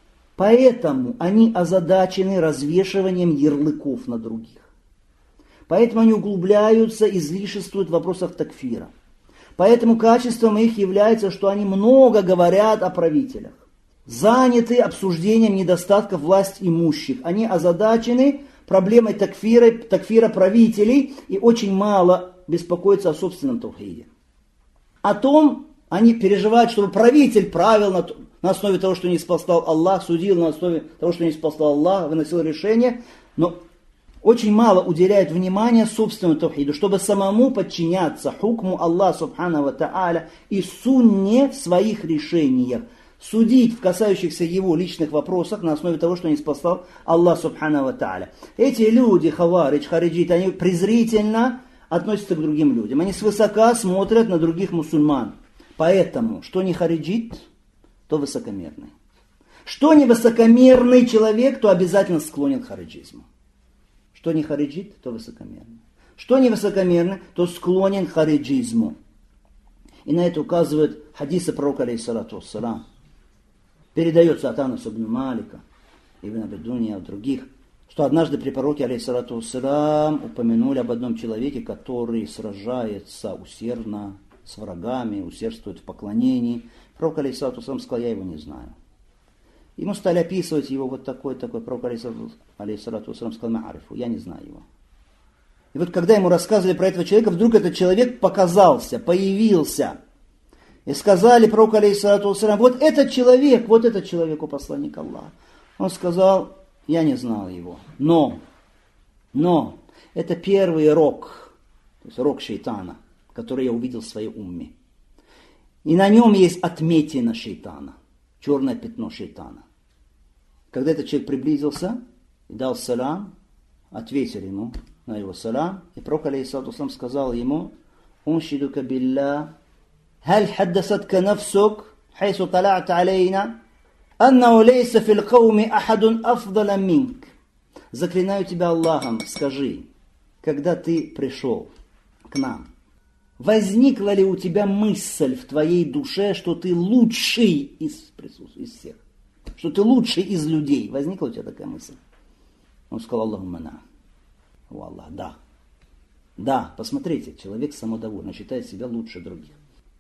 Поэтому они озадачены развешиванием ярлыков на других. Поэтому они углубляются, излишествуют в вопросах такфира. Поэтому качеством их является, что они много говорят о правителях. Заняты обсуждением недостатков власть имущих. Они озадачены проблемой такфира правителей и очень мало беспокоятся о собственном таухиде. О том они переживают, чтобы правитель правил на основе того, что не спасал Аллах, судил на основе того, что не спасал Аллах, выносил решение, но очень мало уделяет внимания собственному таухиду, чтобы самому подчиняться хукму Аллаха субхану ва тааля и сунне в своих решениях, судить в касающихся его личных вопросах на основе того, что не спасал Аллах субхану ва тааля. Эти люди, хаваридж, хариджиты, они презрительно относятся к другим людям, они свысока смотрят на других мусульман. Поэтому, что не хариджит, то высокомерный. Что не высокомерный человек, то обязательно склонен к хариджизму. Что не хариджит, то высокомерный. Что не высокомерный, то склонен к хариджизму. И на это указывают хадисы пророка, алейхиссалату вассалам. Передается от Анаса ибн Малика, Ибн Аби Дуня и от других, что однажды при пророке, алейхиссалату вассалам, упомянули об одном человеке, который сражается усердно с врагами, усердствует в поклонении. Пророк, алейхиссалату вассалам, сказал: я его не знаю. Ему стали описывать его вот такой. Пророк, алейхиссалату вассалам, сказал: маарифу, я не знаю его. И вот когда ему рассказывали про этого человека, вдруг этот человек показался, появился. И сказали пророку, алейхиссалату вассалам: вот этот человек у посланника Аллаха. Он сказал: я не знал его. Но, это первый рог, то есть рог шейтана, который я увидел в своей умме. И на нем есть отметина шейтана, черное пятно шейтана. Когда этот человек приблизился и дал салам, ответили ему на его салам, и пророк, алейхиссалату вассалам, сказал ему: уншидука билля, халь хаддасатка нафсук, хайсу тала'та алейна, аннау лейса фил кауми ахадун афдала минк. Заклинаю тебя Аллахом, скажи, когда ты пришел к нам, возникла ли у тебя мысль в твоей душе, что ты лучший из всех? Что ты лучший из людей? Возникла у тебя такая мысль? Он сказал: Аллахумма на. О Аллах, да. Да, посмотрите, человек самодовольный, считает себя лучше других.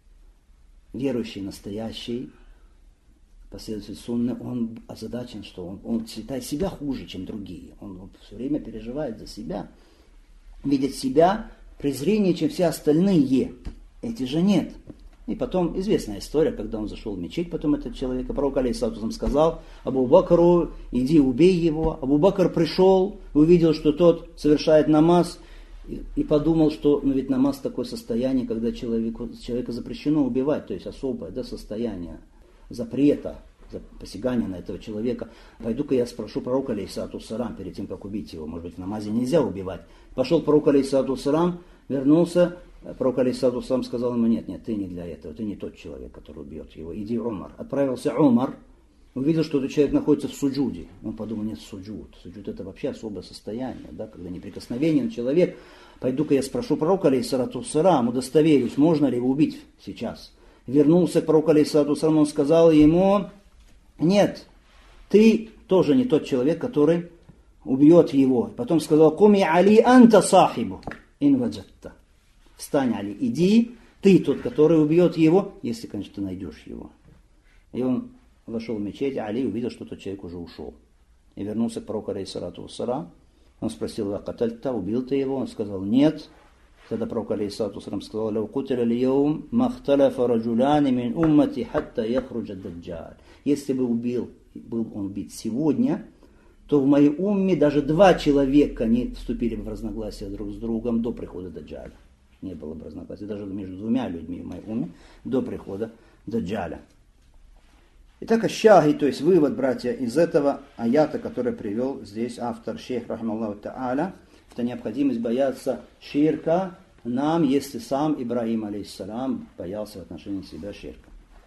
Верующий, настоящий, последователь сунны, он озадачен, что он считает себя хуже, чем другие. Он все время переживает за себя, видит себя презрение, чем все остальные. Эти же нет. И потом известная история, когда он зашел в мечеть, потом этот человек, пророк, алейхиссалату вассалам, сказал Абу Бакру: иди убей его. Абу Бакр пришел, увидел, что тот совершает намаз, и подумал, что ведь намаз такое состояние, когда человека запрещено убивать, то есть особое состояние запрета, посягания на этого человека. Пойду-ка я спрошу пророка, алейхиссалату вассалам, перед тем, как убить его. Может быть, в намазе нельзя убивать. Пошел пророк, алейхиссалату вассалам, вернулся. Пророк, алейхиссалату вассалам, сказал ему: нет, ты не для этого, ты не тот человек, который убьет его. Иди, Умар. Отправился Умар, увидел, что этот человек находится в суджуде. Он подумал: нет, суджуд. Суджуд — это вообще особое состояние, когда неприкосновенен человек. Пойду-ка я спрошу пророка, алейхиссалату вассалам, удостоверюсь, можно ли его убить сейчас. Вернулся к пророку, алейхиссалату вассалам, он сказал ему: нет, ты тоже не тот человек, который убьет его. Потом сказал: куми али анта сахибу ин ваджатта. Встань, Али, иди, ты тот, который убьет его, если, конечно, ты найдешь его. И он вошел в мечеть, Али увидел, что тот человек уже ушел. И вернулся к пророку, алейхиссалату вассалам. Он спросил: катальта, убил ты его? Он сказал: нет. Тогда пророк, алейхиссалату вассалам, сказал: лау кутиля льяум махталяфа раджуляни мин уммати хатта яхруджа даджаль. Если бы был он убит сегодня, то в моей умме даже 2 человека не вступили бы в разногласия друг с другом до прихода даджаля. Не было бы разногласий даже между 2 людьми в моей умме до прихода даджаля. Итак, ащахи, то есть вывод, братья, из этого аята, который привел здесь автор шейх рахималлаху та'аля, это необходимость бояться ширка нам, если сам Ибрахим алейхиссалам боялся в отношении себя ширка.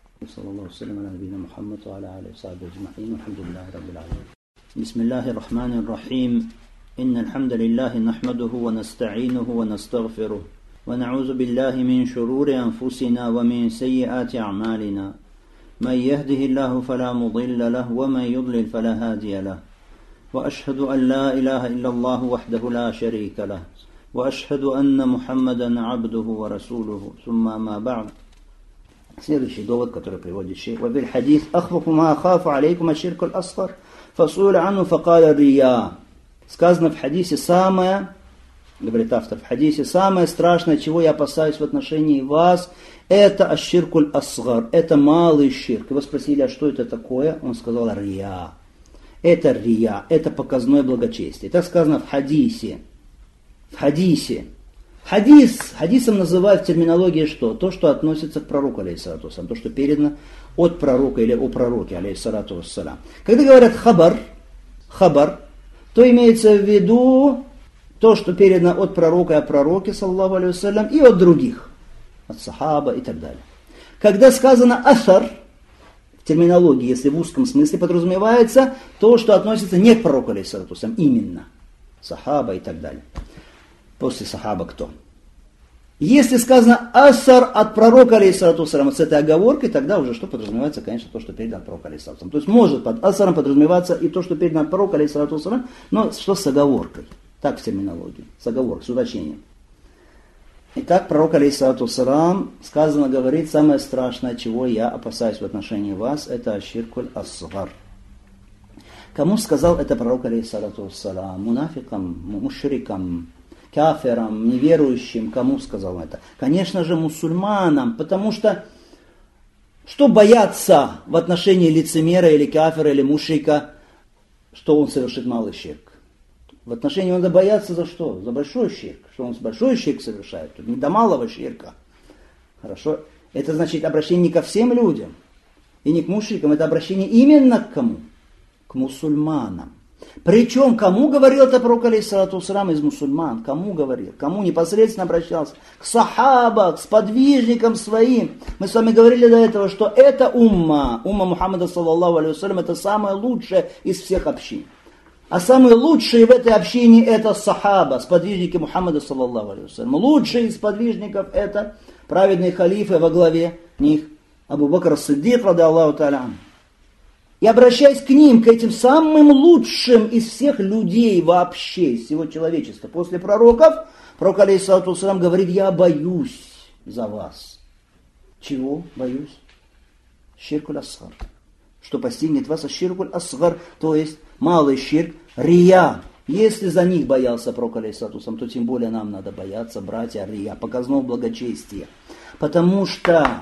Бисмиллахи рахмани рахим. إن الحمد لله نحمده ونستعينه ونستغفره ونعوذ بالله من شرور أنفسنا ومن سيئات أعمالنا من يهده الله فلا مضل له ومن يضلل فلا هادي له وأشهد أن لا إله إلا الله وحده لا شريك له وأشهد أن محمدا عبده ورسوله ثم ما بعد. Следующий довод, который приводит шейх. وبالحديث أخوف ما أخاف عليكم الشرك الأصغر فسئل عنه فقال الرياء. Сказано в хадисе самое, говорит автор, в хадисе самое страшное, чего я опасаюсь в отношении вас, это аш-ширкуль асгар, это малый ширк. Его спросили, а что это такое? Он сказал, рия. Это рия, это показное благочестие. Так сказано в хадисе. В хадисе. Хадисом называют в терминологии что? То, что относится к пророку, алейхиссалату вассалам, то, что передано от пророка или о пророке, алейхиссалату вассалам. Когда говорят хабар, то имеется в виду то, что передано от пророка и о пророке, саллаллаху алейхи вассалям, и от других, от сахаба и так далее. Когда сказано асар, в терминологии, если в узком смысле подразумевается, то, что относится не к пророку, алейхиссалату вассалям, именно сахаба и так далее. После сахаба кто? Если сказано асар от пророка, алейхиссалату вассалям, с этой оговоркой, тогда уже что подразумевается, конечно, то, что передано от пророка, алейхиссалату вассалям. То есть может под асаром подразумеваться и то, что передано от пророка, алейхиссалату вассалям, но что с оговоркой? Так в терминологии. С оговоркой, с уточнением. Итак, пророк, алейхиссалату вассалям, сказано, говорит, самое страшное, чего я опасаюсь в отношении вас, это аш-ширкуль асгар. Кому сказал это пророк, алейхиссалату вассалям? Мунафикам, мушрикам, каферам, неверующим, кому сказал это? Конечно же, мусульманам, потому что бояться в отношении лицемера или кафера или мушрика, что он совершит малый ширк? В отношении надо бояться за что? За большой ширк. Что он большой ширк совершает? Тут не до малого ширка. Хорошо? Это значит обращение не ко всем людям и не к мушрикам, это обращение именно к кому? К мусульманам. Причем, кому говорил это пророк, алейхиссалату вассалям, из мусульман? Кому говорил? Кому непосредственно обращался? К сахаба, к сподвижникам своим. Мы с вами говорили до этого, что это умма Мухаммада, саллаллаху алейхи вассалям, это самое лучшее из всех общин. А самые лучшие в этой общине это сахаба, сподвижники Мухаммада, саллаллаху алейхи вассалям. Лучшие из сподвижников это праведные халифы, во главе них Абу Бакр ас-Сиддик, ради Аллаху та'аля. И обращаясь к ним, к этим самым лучшим из всех людей вообще, из всего человечества, после пророков, пророк, алейхиссалату вассалям, говорит, я боюсь за вас. Чего боюсь? Ширкуль асгар. Что постигнет вас ширкуль асгар, то есть малый ширк, рия. Если за них боялся пророк, алейхиссалату вассалям, то тем более нам надо бояться, братья, рия, показного благочестия. Потому что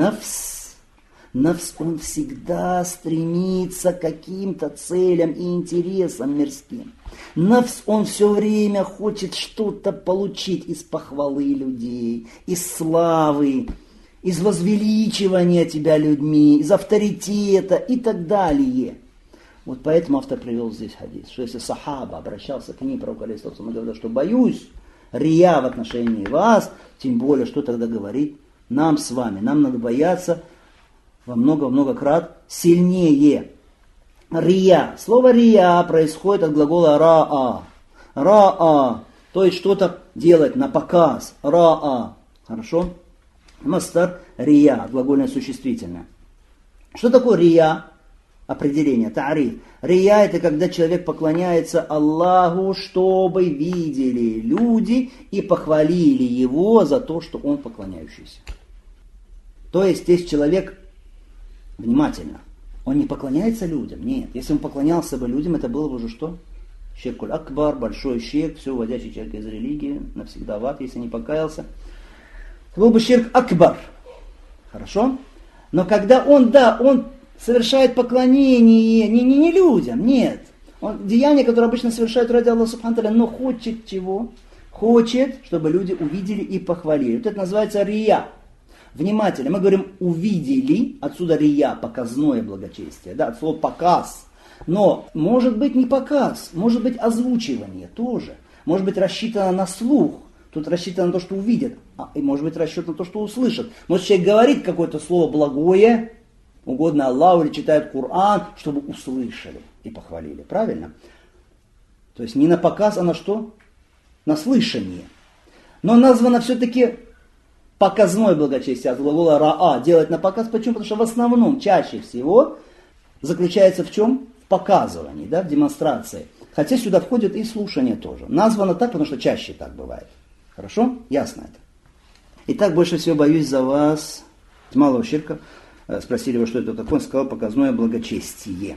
Нафс, он всегда стремится к каким-то целям и интересам мирским. Нафс, он все время хочет что-то получить из похвалы людей, из славы, из возвеличивания тебя людьми, из авторитета и так далее. Вот поэтому автор привел здесь хадис, что если сахаба обращался к ним, пророк, алейхиссалату вассалям, говорил, что боюсь рия в отношении вас, тем более, что тогда говорит нам с вами, нам надо бояться во много-много крат сильнее. Рия. Слово рия происходит от глагола раа. Раа. То есть что-то делать на показ. Раа. Хорошо? Мастар рия. Глагольное существительное. Что такое рия? Определение. Тариф. Рия это когда человек поклоняется Аллаху, чтобы видели люди и похвалили его за то, что он поклоняющийся. То есть здесь человек внимательно. Он не поклоняется людям. Нет. Если он поклонялся бы людям, это было бы уже что? Ширкуль акбар, большой ширк, все, уводящий человека из религии, навсегда в ад, если не покаялся. Это был бы ширк акбар. Хорошо? Но когда он совершает поклонение не людям, нет. Он деяние, которое обычно совершает ради Аллаха субхану ва тааля, но хочет чего? Хочет, чтобы люди увидели и похвалили. Вот это называется рия. внимательно. Мы говорим увидели, отсюда рия, показное благочестие, да, от слова показ. Но может быть не показ, может быть озвучивание тоже. Может быть рассчитано на слух, тут рассчитано на то, что увидят, и может быть рассчитано на то, что услышат. Может человек говорит какое-то слово благое, угодно Аллаху, или читает Коран, чтобы услышали и похвалили. Правильно? То есть не на показ, а на что? На слышание. Но названо все-таки показное благочестие от глагола раа, делать на показ. Почему? Потому что в основном, чаще всего, заключается в чем? В показывании, да, в демонстрации. Хотя сюда входит и слушание тоже. Названо так, потому что чаще так бывает. Хорошо? Ясно это. Итак, больше всего боюсь за вас, малого ширка. Спросили его, что это такое, он сказал показное благочестие.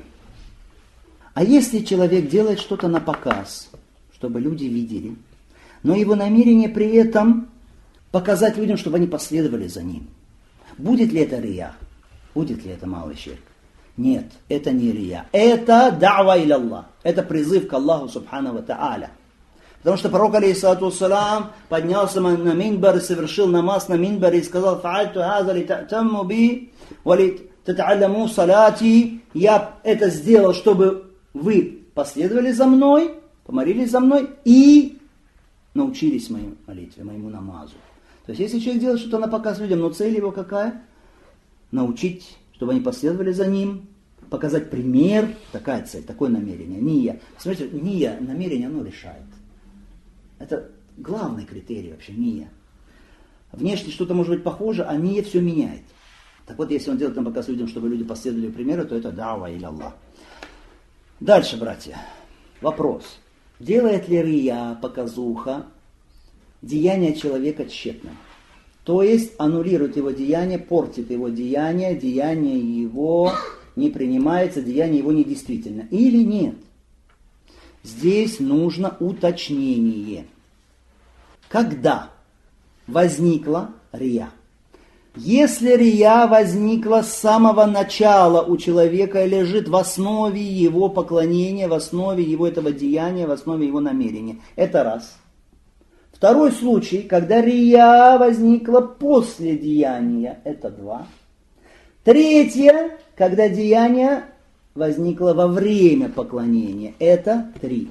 А если человек делает что-то на показ, чтобы люди видели, но его намерение при этом показать людям, чтобы они последовали за ним, будет ли это рия? Будет ли это малый ширк? Нет, это не рия. Это да'ва иля Аллах. Это призыв к Аллаху субхану ва та'аля. Потому что пророк, алейхиссалату вассалам, поднялся на минбар и совершил намаз на минбаре и сказал: «Фа'альту хаза ли та'тамму би, ва ли тата'алламу салати». Я это сделал, чтобы вы последовали за мной, помолились за мной и научились моей молитве, моему намазу. То есть, если человек делает что-то на показ людям, но цель его какая? Научить, чтобы они последовали за ним, показать пример, такая цель, такое намерение. Ния. Смотрите, ния, намерение, оно решает. Это главный критерий вообще, ния. Внешне что-то может быть похоже, а ния все меняет. Так вот, если он делает на показ людям, чтобы люди последовали примеру, то это да'ва иля Аллах. Дальше, братья, вопрос. Делает ли рия, показуха, деяние человека тщетным? То есть аннулирует его деяние, портит его деяние его не принимается, деяние его недействительно. Или нет? Здесь нужно уточнение. Когда возникла рия? Если рия возникла с самого начала у человека и лежит в основе его поклонения, в основе его этого деяния, в основе его намерения. Это раз. Второй случай, когда рия возникла после деяния. Это два. Третье, когда деяние возникло во время поклонения. Это три.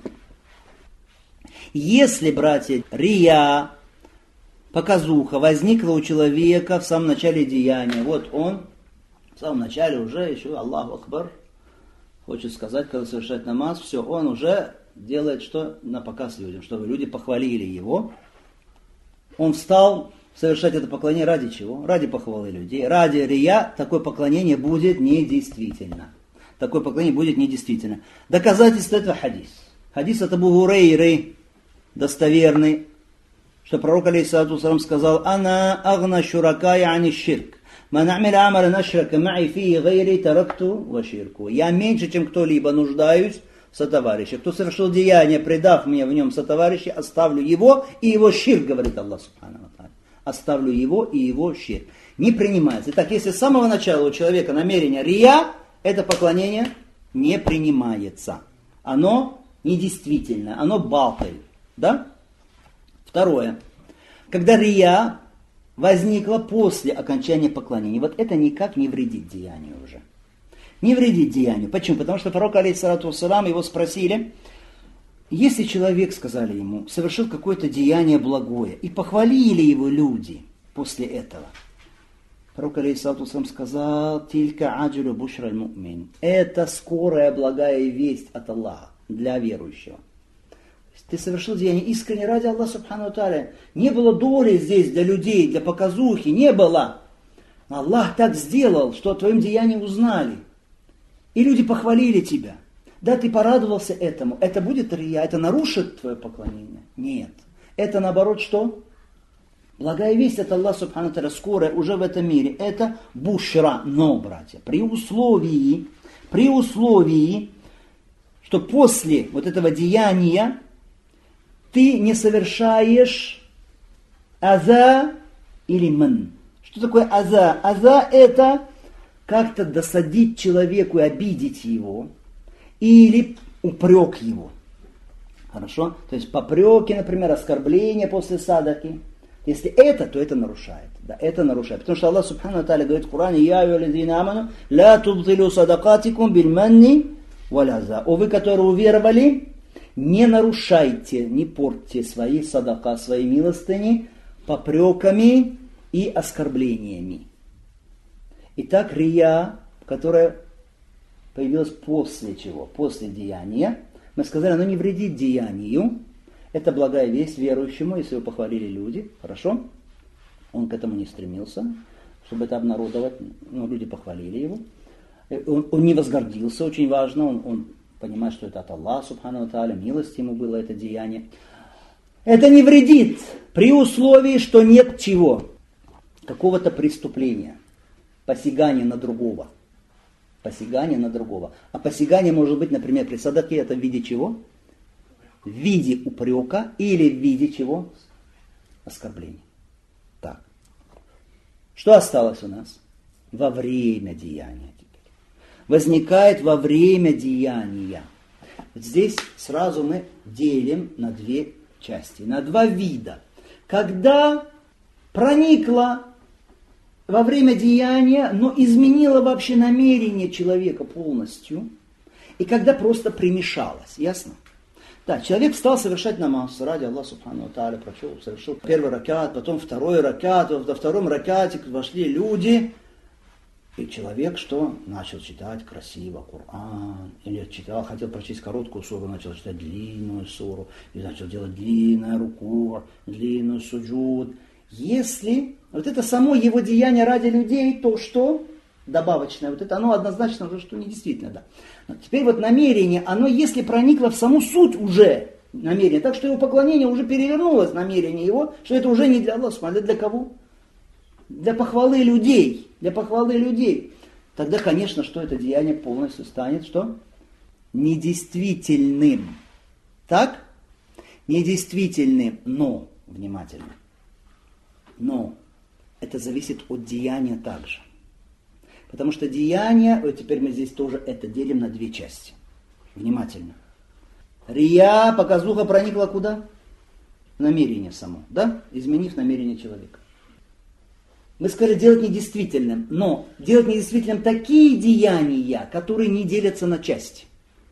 Если, братья, рия, показуха возникла у человека в самом начале деяния. Вот он в самом начале уже еще Аллаху Акбар хочет сказать, когда совершает намаз, все, он уже делает что? На показ людям, чтобы люди похвалили его. Он встал совершать это поклонение ради чего? Ради похвалы людей. Ради рия такое поклонение будет недействительно. Такое поклонение будет недействительно. Доказательство этого хадис. Хадис от Абу Хурейры, достоверный, что пророк, алейхиссалату вассалам, сказал: «Ана агна шуракая ани ширк. Ман амиля амаля нашрака ма'и фии гайри таракту ва ширку». Я меньше, чем кто-либо нуждаюсь в сотоварищах. Кто совершил деяние, предав мне в нем сотоварища, оставлю его и его ширк, говорит Аллах субхану ва тааля. Оставлю его и его ширк. Не принимается. Итак, если с самого начала у человека намерение рия, это поклонение не принимается. Оно недействительно, оно балтель. Да? Второе. Когда рия возникла после окончания поклонения, вот это никак не вредит деянию уже. Не вредит деянию. Почему? Потому что пророк, алейхиссалату вассалам, его спросили, если человек, сказали ему, совершил какое-то деяние благое, и похвалили его люди после этого. Пророк, алейхиссалату вассалам, сказал: «Тилька аджулю бушра аль-му'мин». Это скорая благая весть от Аллаха для верующего. Ты совершил деяние искренне ради Аллаха субхану ва тааля. Не было доли здесь для людей, для показухи, не было. Аллах так сделал, что о твоем деянии узнали. И люди похвалили тебя. Да, ты порадовался этому. Это будет рия, это нарушит твое поклонение? Нет. Это наоборот что? Благая весть от Аллаха субхану ва тааля, скорая уже в этом мире. Это бушра. Но, братья, при условии, что после вот этого деяния ты не совершаешь аза или ман. Что такое аза? Аза это как-то досадить человеку и обидеть его, или упрек его. Хорошо? То есть попреки, например, оскорбления после садаки, Если это, то это нарушает. Да, это нарушает. Потому что Аллах Субхану ва Тааля говорит в Коране: «Я аyyуhalladзина аману, ла тубтилу садакатикум бильманни валяза». О вы, которые уверовали, не нарушайте, не портьте свои садака, свои милостыни попреками и оскорблениями. Итак, рия, которая появилась после чего? После деяния. Мы сказали, оно не вредит деянию. Это благая весть верующему, если его похвалили люди. Хорошо? Он к этому не стремился, чтобы это обнародовать. Но люди похвалили его. Он не возгордился, очень важно. Он понимает, что это от Аллаха Субхану ва Тааля, милость ему было это деяние. Это не вредит при условии, что нет чего? Какого-то преступления. Посягание на другого. Посягание на другого. А посягание может быть, например, при садаке, это в виде чего? В виде упрека или в виде чего? Оскорбления. Так. Что осталось у нас? Во время деяния теперь. Возникает во время деяния. Здесь сразу мы делим на две части, на два вида. Когда проникла во время деяния, но изменила вообще намерение человека полностью, и когда просто примешалась, ясно? Да, человек стал совершать намаз ради Аллаха Субхану ва Тааля, совершил первый ракат, потом второй ракат, во втором ракате вошли люди, и человек что? Начал читать красиво Коран, или читал, хотел прочесть короткую суру, начал читать длинную суру, и начал делать длинную руку, длинную суджуд. Если вот это само его деяние ради людей, то что? Добавочное, вот это оно однозначно, что недействительно, да. Но теперь вот намерение, оно если проникло в саму суть уже намерение, так что его поклонение уже перевернулось, намерение его, что это уже не для Аллаха, а для кого? Для похвалы людей, для похвалы людей. Тогда, конечно, что это деяние полностью станет, что? Недействительным. Так? Недействительным, но, внимательно, но это зависит от деяния также. Потому что деяние, вот теперь мы здесь тоже это делим на две части. Внимательно. Рия, показуха проникла куда? В намерение само, да? Изменив намерение человека. Мы сказали делать недействительным, но делать недействительным такие деяния, которые не делятся на части.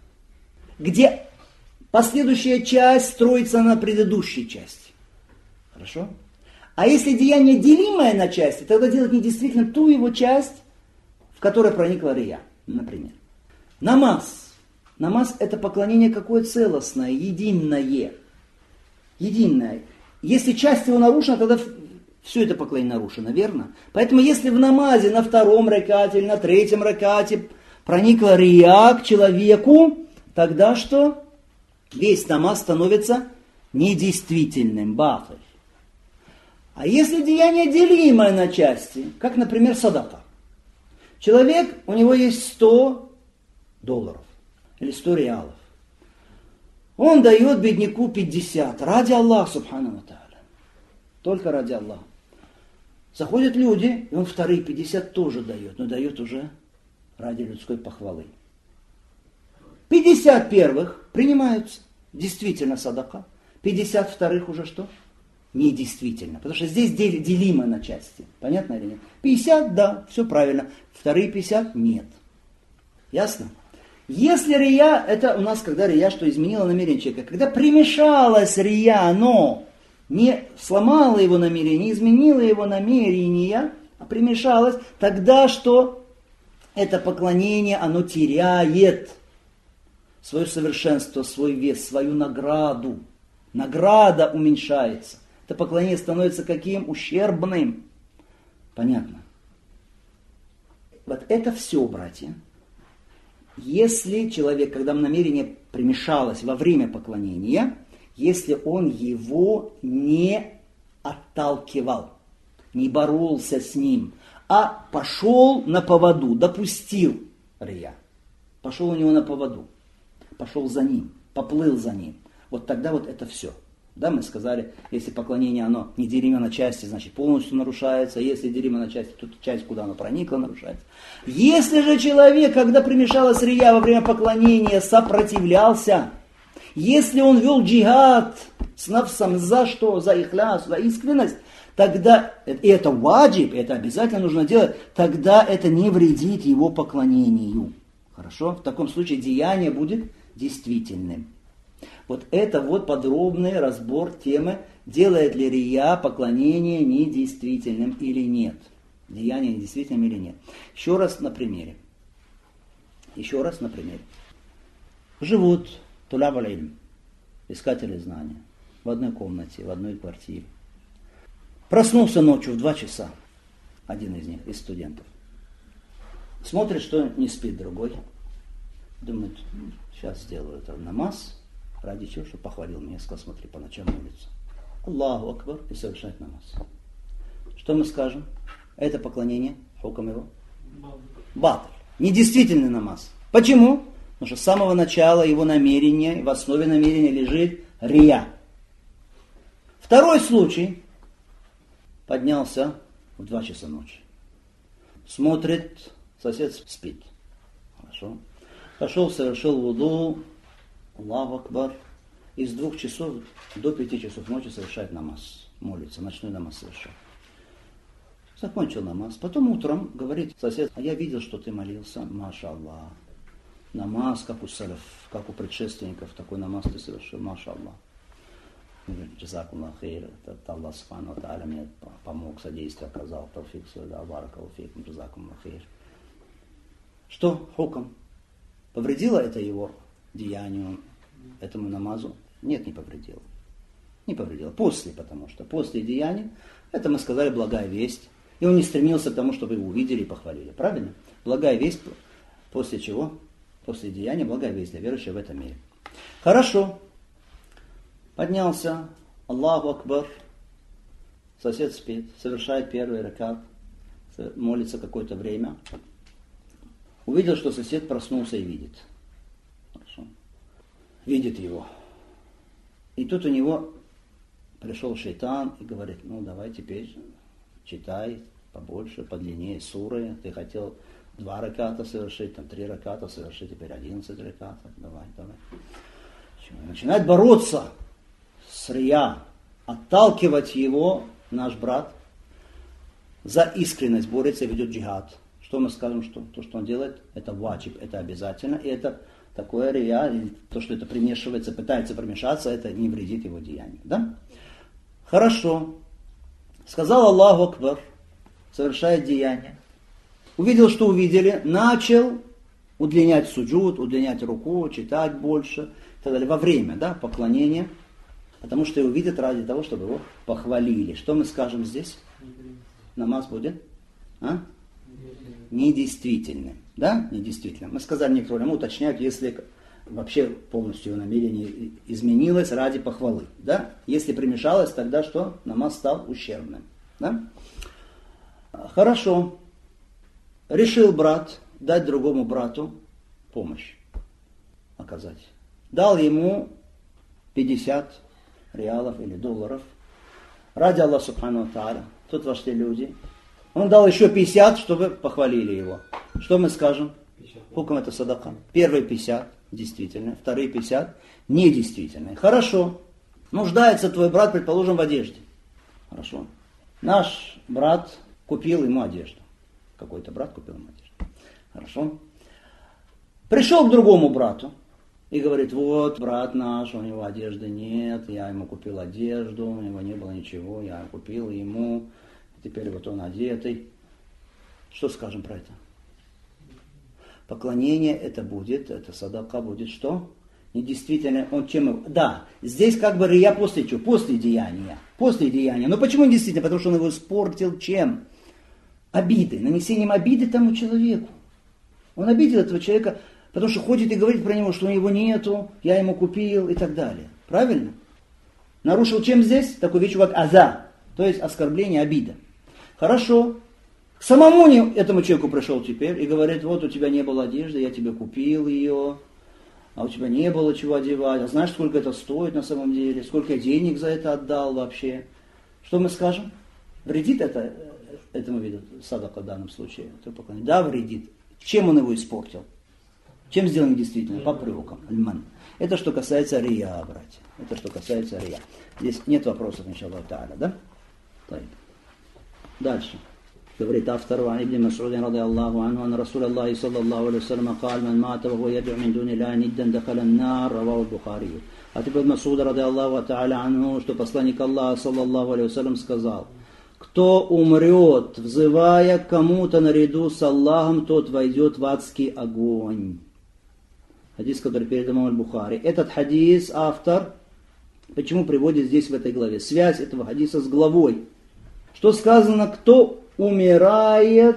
Где последующая часть строится на предыдущей части. Хорошо? А если деяние делимое на части, тогда делать недействительным ту его часть, в которой проникла рия, например. Намаз. Намаз это поклонение какое целостное, единое. Единое. Если часть его нарушена, тогда все это поклонение нарушено, верно? Поэтому если в намазе на втором ракате или на третьем ракате проникла рия к человеку, тогда что? Весь намаз становится недействительным, батль. А если деяние делимое на части, как, например, садака. Человек, у него есть $100 или 100 реалов. Он дает бедняку 50 ради Аллаха Субхану ва Тааля. Только ради Аллаха. Заходят люди, и он вторые 50 тоже дает, но дает уже ради людской похвалы. 50 первых принимаются, действительно садака. 50 вторых уже что? Недействительно. Потому что здесь делимо на части. Понятно или нет? 50, да, все правильно. Вторые 50, нет. Ясно? Если рия, это у нас когда рия, что изменила намерение человека. Когда примешалась рия, но не сломала его намерение, не изменила его намерение, а примешалась, тогда что? Это поклонение, оно теряет свое совершенство, свой вес, свою награду. Награда уменьшается. Это поклонение становится каким? Ущербным. Понятно? Вот это все, братья. Если человек, когда намерение примешалось во время поклонения, если он его не отталкивал, не боролся с ним, а пошел на поводу, допустил рия, пошел у него на поводу, пошел за ним, поплыл за ним, вот тогда вот это все. Да, мы сказали, если поклонение оно не делимо на части, значит полностью нарушается. Если делимо на части, то часть, куда оно проникло, нарушается. Если же человек, когда примешалась рия во время поклонения, сопротивлялся, если он вел джихад с нафсом за что? За ихляс, за искренность, тогда, и это ваджиб, это обязательно нужно делать, тогда это не вредит его поклонению. Хорошо? В таком случае деяние будет действительным. Вот это вот подробный разбор темы, делает ли рия поклонение недействительным или нет. Деяние недействительным или нет. Еще раз на примере. Живут туляб аль-илм, искатели знания, в одной комнате, в одной квартире. Проснулся ночью в 2 часа, один из них, из студентов. Смотрит, что не спит другой. Думает, сейчас сделаю это намаз, ради чего, чтобы похвалил меня, сказал, смотри, по ночам молится. Аллаху акбар, и совершает намаз. Что мы скажем? Это поклонение, хукам его? Батл. Недействительный намаз. Почему? Потому что с самого начала его намерения, в основе намерения лежит рия. Второй случай. Поднялся в 2 часа ночи. Смотрит, сосед спит. Хорошо. Пошел, совершил вуду. Аллаху акбар. Из 2 часов до 5 часов ночи совершает намаз. Молится, ночной намаз совершает. Закончил намаз. Потом утром говорит сосед, а я видел, что ты молился. Маша Аллах. Намаз, как у салаф, как у предшественников, такой намаз ты совершил. Маша Аллах. Джазакум лахейр, это Аллах Субхану ва Тааля мне помог, содействие оказал, тавфик суда, баракаллаху фикум, джазакум лахейр. Что хукам? Повредило это его деянию, этому намазу? Нет, не повредило. Не повредило. После, потому что после деяния, это мы сказали благая весть. И он не стремился к тому, чтобы его увидели и похвалили. Правильно? Благая весть, после чего? После деяния благая весть для верующих в этом мире. Хорошо. Поднялся, Аллаху акбар, сосед спит, совершает первый ракат, молится какое-то время. Увидел, что сосед проснулся и видит. Хорошо. Видит его. И тут у него пришел шейтан и говорит, ну давай теперь читай побольше, подлиннее суры. Ты хотел 2 раката совершить, 3 раката совершить, теперь 11 ракатов. Давай. Начинает бороться с рия, отталкивать его, наш брат, за искренность борется и ведет джихад. Что мы скажем, что то, что он делает, это ваджиб, это обязательно, и это такое рия, и то, что это примешивается, пытается примешаться, это не вредит его деянию. Да? Хорошо. Сказал Аллаху акбар, совершает деяние. Увидел, что увидели, начал удлинять суджуд, удлинять руку, читать больше, и так далее, во время поклонения. Потому что его видят ради того, чтобы его похвалили. Что мы скажем здесь? Намаз будет? Недействительным. Да? Недействительным. Мы сказали, некоторые улама уточняют, если вообще полностью его намерение изменилось ради похвалы. Да? Если примешалось, тогда что? Намаз стал ущербным. Да? Хорошо. Решил брат дать другому брату помощь оказать. Дал ему 50 реалов или долларов. Ради Аллаха Субхану ва Тааля. Тут вошли люди. Он дал еще 50, чтобы похвалили его. Что мы скажем? Хукам это садака. Первые 50 действительно, вторые 50 недействительные. Хорошо. Нуждается твой брат, предположим, в одежде. Хорошо. Наш брат купил ему одежду. Какой-то брат купил ему одежду. Хорошо. Пришел к другому брату. И говорит, вот, брат наш, у него одежды нет, я ему купил одежду, у него не было ничего, я купил ему, теперь вот он одетый. Что скажем про это? Поклонение это будет, это садака будет что? Недействительно, он чем... Да, здесь как бы рия после чего? После деяния. Но почему недействительно? Потому что он его испортил чем? Обидой, нанесением обиды тому человеку. Он обидел этого человека... Потому что ходит и говорит про него, что у него нету, я ему купил и так далее. Правильно? Нарушил чем здесь? Такую вещь, как аза. То есть оскорбление, обида. Хорошо. К самому этому человеку пришел теперь и говорит, вот у тебя не было одежды, я тебе купил ее, а у тебя не было чего одевать. А знаешь, сколько это стоит на самом деле? Сколько я денег за это отдал вообще? Что мы скажем? Вредит это этому виду садака в данном случае? Да, вредит. Чем он его испортил? Чем сделано действительно? По привыкам. Это что касается рия, братья. Это что касается рия. Здесь нет вопросов, иншаллах та'аля, да? Дальше. Говорит автор Ибн Мас'уд ради Аллаху анху, ан Расул Аллахи саллаллаху алейхи вассалям кал, ман мата ва хуа яд'у мин дуни ла ниддан дахаля ан-нар, раваху Бухари. От Ибн Мас'уда ради Аллаху та'аля анху, что посланник Аллаха саллаллаху алейхи вассалям сказал: кто умрет, взывая к кому-то наряду с Аллахом, тот войдет в адский огонь. Хадис, который передал имам аль-Бухари. Этот хадис автор почему приводит здесь в этой главе? Связь этого хадиса с главой. Что сказано, кто умирает,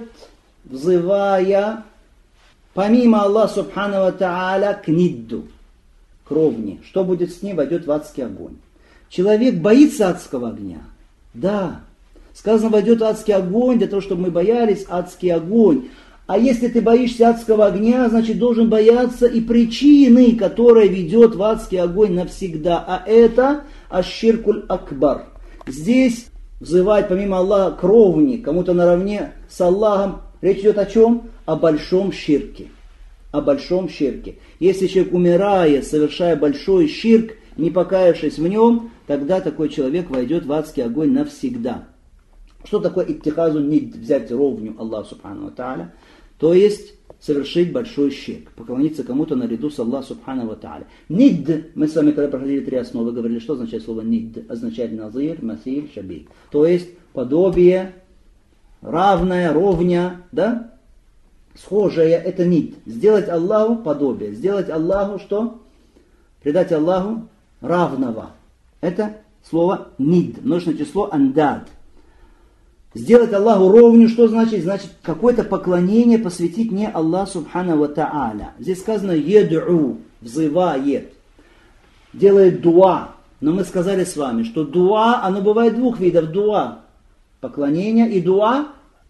взывая помимо Аллаха субхану ва тааля к нидду, к ровне. Что будет с ним? Войдет в адский огонь. Человек боится адского огня? Да. Сказано, войдет адский огонь, для того, чтобы мы боялись адский огонь. А если ты боишься адского огня, значит должен бояться и причины, которая ведет в адский огонь навсегда. А это аш-ширкуль акбар. Здесь взывать помимо Аллаха к ровне, кому-то наравне с Аллахом. Речь идет о чем? О большом ширке. О большом ширке. Если человек умирает, совершая большой ширк, не покаявшись в нем, тогда такой человек войдет в адский огонь навсегда. Что такое иттихазу нид? Взять ровню Аллаха субхану ва тааля. То есть совершить большой ширк. Поклониться кому-то наряду с Аллахом субхану ва тааля. Нид, мы с вами когда проходили 3 основы, говорили, что означает слово нид. Означает назир, масиль, шабих. То есть подобие, равное, ровня, да? Схожее, это нид. Сделать Аллаху подобие. Сделать Аллаху что? Придать Аллаху равного. Это слово нид. Множественное число андад. Сделать Аллаху ровню, что значит? Значит, какое-то поклонение посвятить не Аллаху субхану ва тааля. Здесь сказано ед'у, взывает, делает дуа. Но мы сказали с вами, что дуа, оно бывает 2 видов. Дуа поклонение и дуа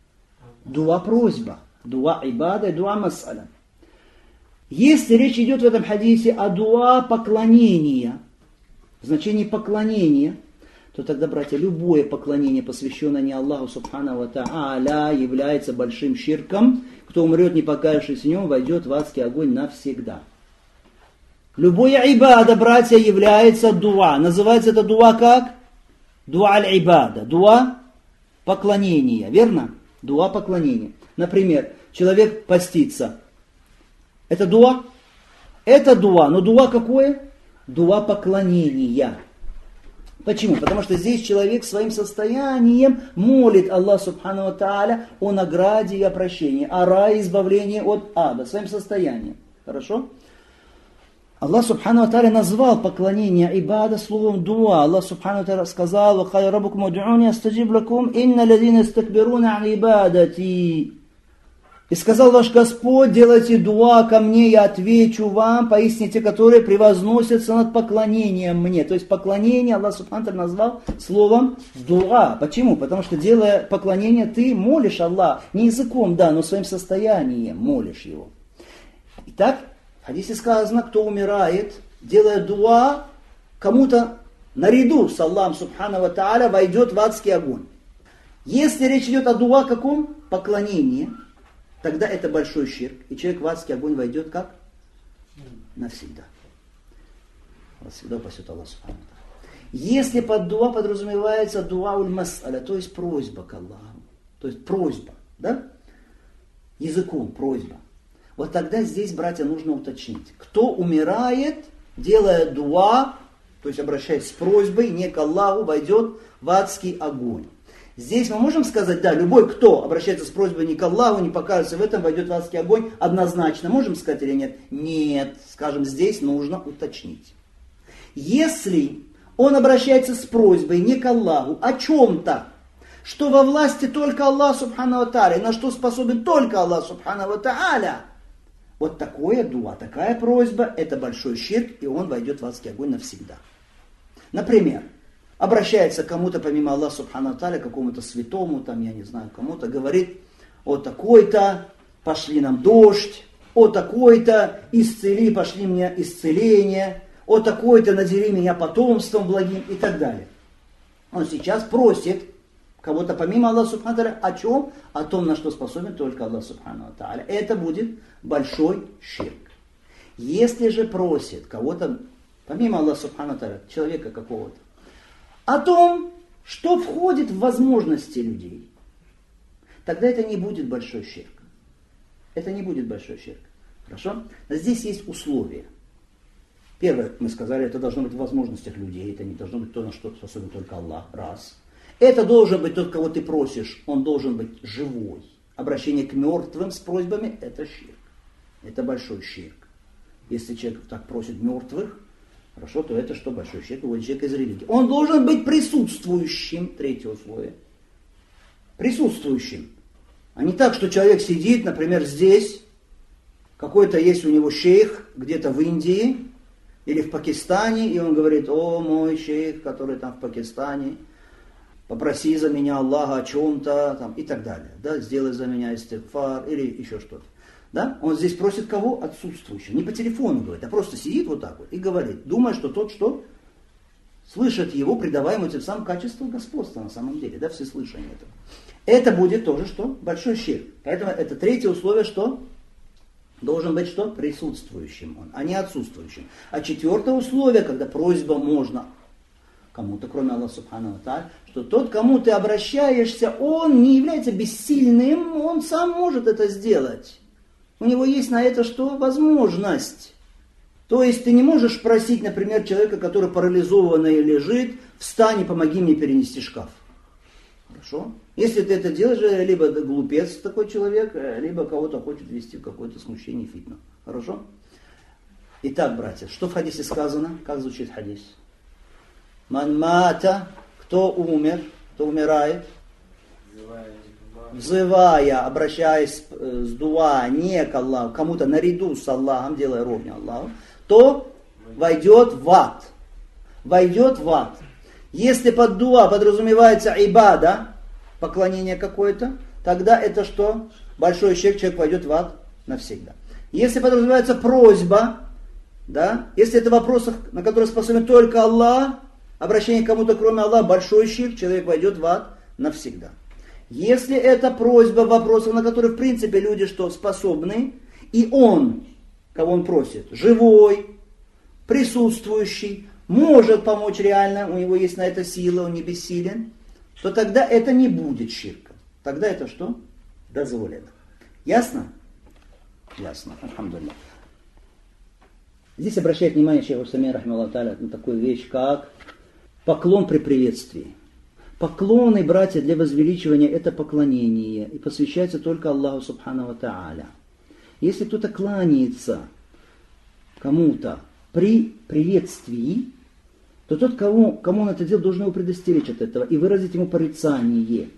просьба. Дуа ибада и дуа мас'аля. Если речь идет в этом хадисе о дуа поклонения, в значении поклонения, то тогда, братья, любое поклонение, посвященное не Аллаху субхану ва тааля, является большим ширком. Кто умрет, не покаявшись в нем, войдет в адский огонь навсегда. Любое ибада, братья, является дуа. Называется это дуа как? Дуа аль-ибада. Дуа поклонения. Верно? Дуа поклонения. Например, человек постится. Это дуа? Это дуа. Но дуа какое? Дуа поклонения. Почему? Потому что здесь человек своим состоянием молит Аллах субхану ва тааля о награде и о прощении, о рае и избавлении от ада, своим состоянием. Хорошо? Аллах субхану ва тааля назвал поклонение ибада словом дуа. Аллах субхану ва тааля сказал: «Ва каля раббукум уд'уни астаджиб лакум, инна лазина истакбируна ан ибадати». И сказал ваш Господь: делайте дуа ко мне, я отвечу вам, поистине те, которые превозносятся над поклонением мне. То есть поклонение Аллах субхану ва тааля назвал словом дуа. Почему? Потому что, делая поклонение, ты молишь Аллах, не языком, да, но своим состоянием молишь Его. Итак, в хадисе сказано, кто умирает, делая дуа, кому-то наряду с Аллахом субхану ва тааля войдет в адский огонь. Если речь идет о дуа каком? Поклонении. Тогда это большой ширк, и человек в адский огонь войдет как? Навсегда. Навсегда упасет Аллах субхану ва тааля. Если под дуа подразумевается дуа уль-мас'аля, то есть просьба к Аллаху, то есть просьба, да? Языком просьба. Вот тогда здесь, братья, нужно уточнить. Кто умирает, делая дуа, то есть обращаясь с просьбой не к Аллаху, войдет в адский огонь. Здесь мы можем сказать, да, любой, кто обращается с просьбой не к Аллаху, не покажется в этом, войдет в адский огонь, однозначно. Можем сказать или нет? Нет. Скажем, здесь нужно уточнить. Если он обращается с просьбой не к Аллаху, о чем-то, что во власти только Аллах субхану ва тааля, на что способен только Аллах субхану ва тааля, вот такое дуа, такая просьба, это большой ширк, и он войдет в адский огонь навсегда. Например, обращается к кому-то помимо Аллаха субхану ва тааля, какому-то святому, там, я не знаю, кому-то, говорит: о такой-то, пошли нам дождь, о такой-то, исцели, пошли мне исцеление, о такой-то, надели меня потомством благим и так далее. Он сейчас просит кого-то помимо Аллаха субхану ва тааля о чем? О том, на что способен только Аллах субхану ва тааля. Это будет большой ширк. Если же просит кого-то помимо Аллаха субхану ва тааля, человека какого-то, о том, что входит в возможности людей, тогда это не будет большой ширк. Это не будет большой ширк. Хорошо? Но здесь есть условия. Первое, мы сказали, это должно быть в возможностях людей, это не должно быть то, на что способен только Аллах. Раз. Это должен быть тот, кого ты просишь, он должен быть живой. Обращение к мертвым с просьбами – это ширк. Это большой ширк. Если человек так просит мертвых, хорошо, то это что? Большой ширк, выводит человека из религии. Он должен быть присутствующим, третье условие. Присутствующим. А не так, что человек сидит, например, здесь, какой-то есть у него шейх где-то в Индии или в Пакистане, и он говорит: о, мой шейх, который там в Пакистане, попроси за меня Аллаха о чем-то, там, и так далее. Да? Сделай за меня истигфар или еще что-то. Да? Он здесь просит кого? Отсутствующего. Не по телефону говорит, а просто сидит вот так вот и говорит, думая, что тот, что слышит его, придавая ему тем самым качество господства на самом деле, да, всеслышание этого. Это будет тоже что? Большой ширк. Поэтому это третье условие, что? Должен быть что? Присутствующим он, а не отсутствующим. А четвертое условие, когда просьба можно кому-то, кроме Аллаха Субхану ва Тааля, что тот, кому ты обращаешься, он не является бессильным, он сам может это сделать. У него есть на это что? Возможность. То есть ты не можешь просить, например, человека, который парализованный лежит, встань и помоги мне перенести шкаф. Хорошо? Если ты это делаешь, либо глупец такой человек, либо кого-то хочет ввести в какое-то смущение, фитну. Хорошо? Итак, братья, что в хадисе сказано? Как звучит хадис? Ман мата, кто умер, кто умирает, взывая, обращаясь с дуа не к Аллаху, кому-то наряду с Аллахом, делая ровня Аллаху, то войдет в ад. Войдет в ад. Если под дуа подразумевается ибада, поклонение какое-то, тогда это что? Большой человек войдет в ад навсегда. Если подразумевается просьба, да, если это вопросы, на которые способен только Аллах, обращение к кому-то кроме Аллаха, большой ширк, человек войдет в ад навсегда. Если это просьба вопросов, на которые в принципе люди что способны, и он, кого он просит, живой, присутствующий, может помочь реально, у него есть на это сила, он не бессилен, то тогда это не будет ширком. Тогда это что? Дозволено. Ясно? Ясно. Алхамдулилlah. Здесь обращает внимание шейх Усаймин рахимахуллах тааля на такую вещь, как поклон при приветствии. Поклоны, братья, для возвеличивания – это поклонение, и посвящается только Аллаху Субхану ва Тааля. Если кто-то кланяется кому-то при приветствии, то тот, кому он это делает, должен его предостеречь от этого и выразить ему порицание.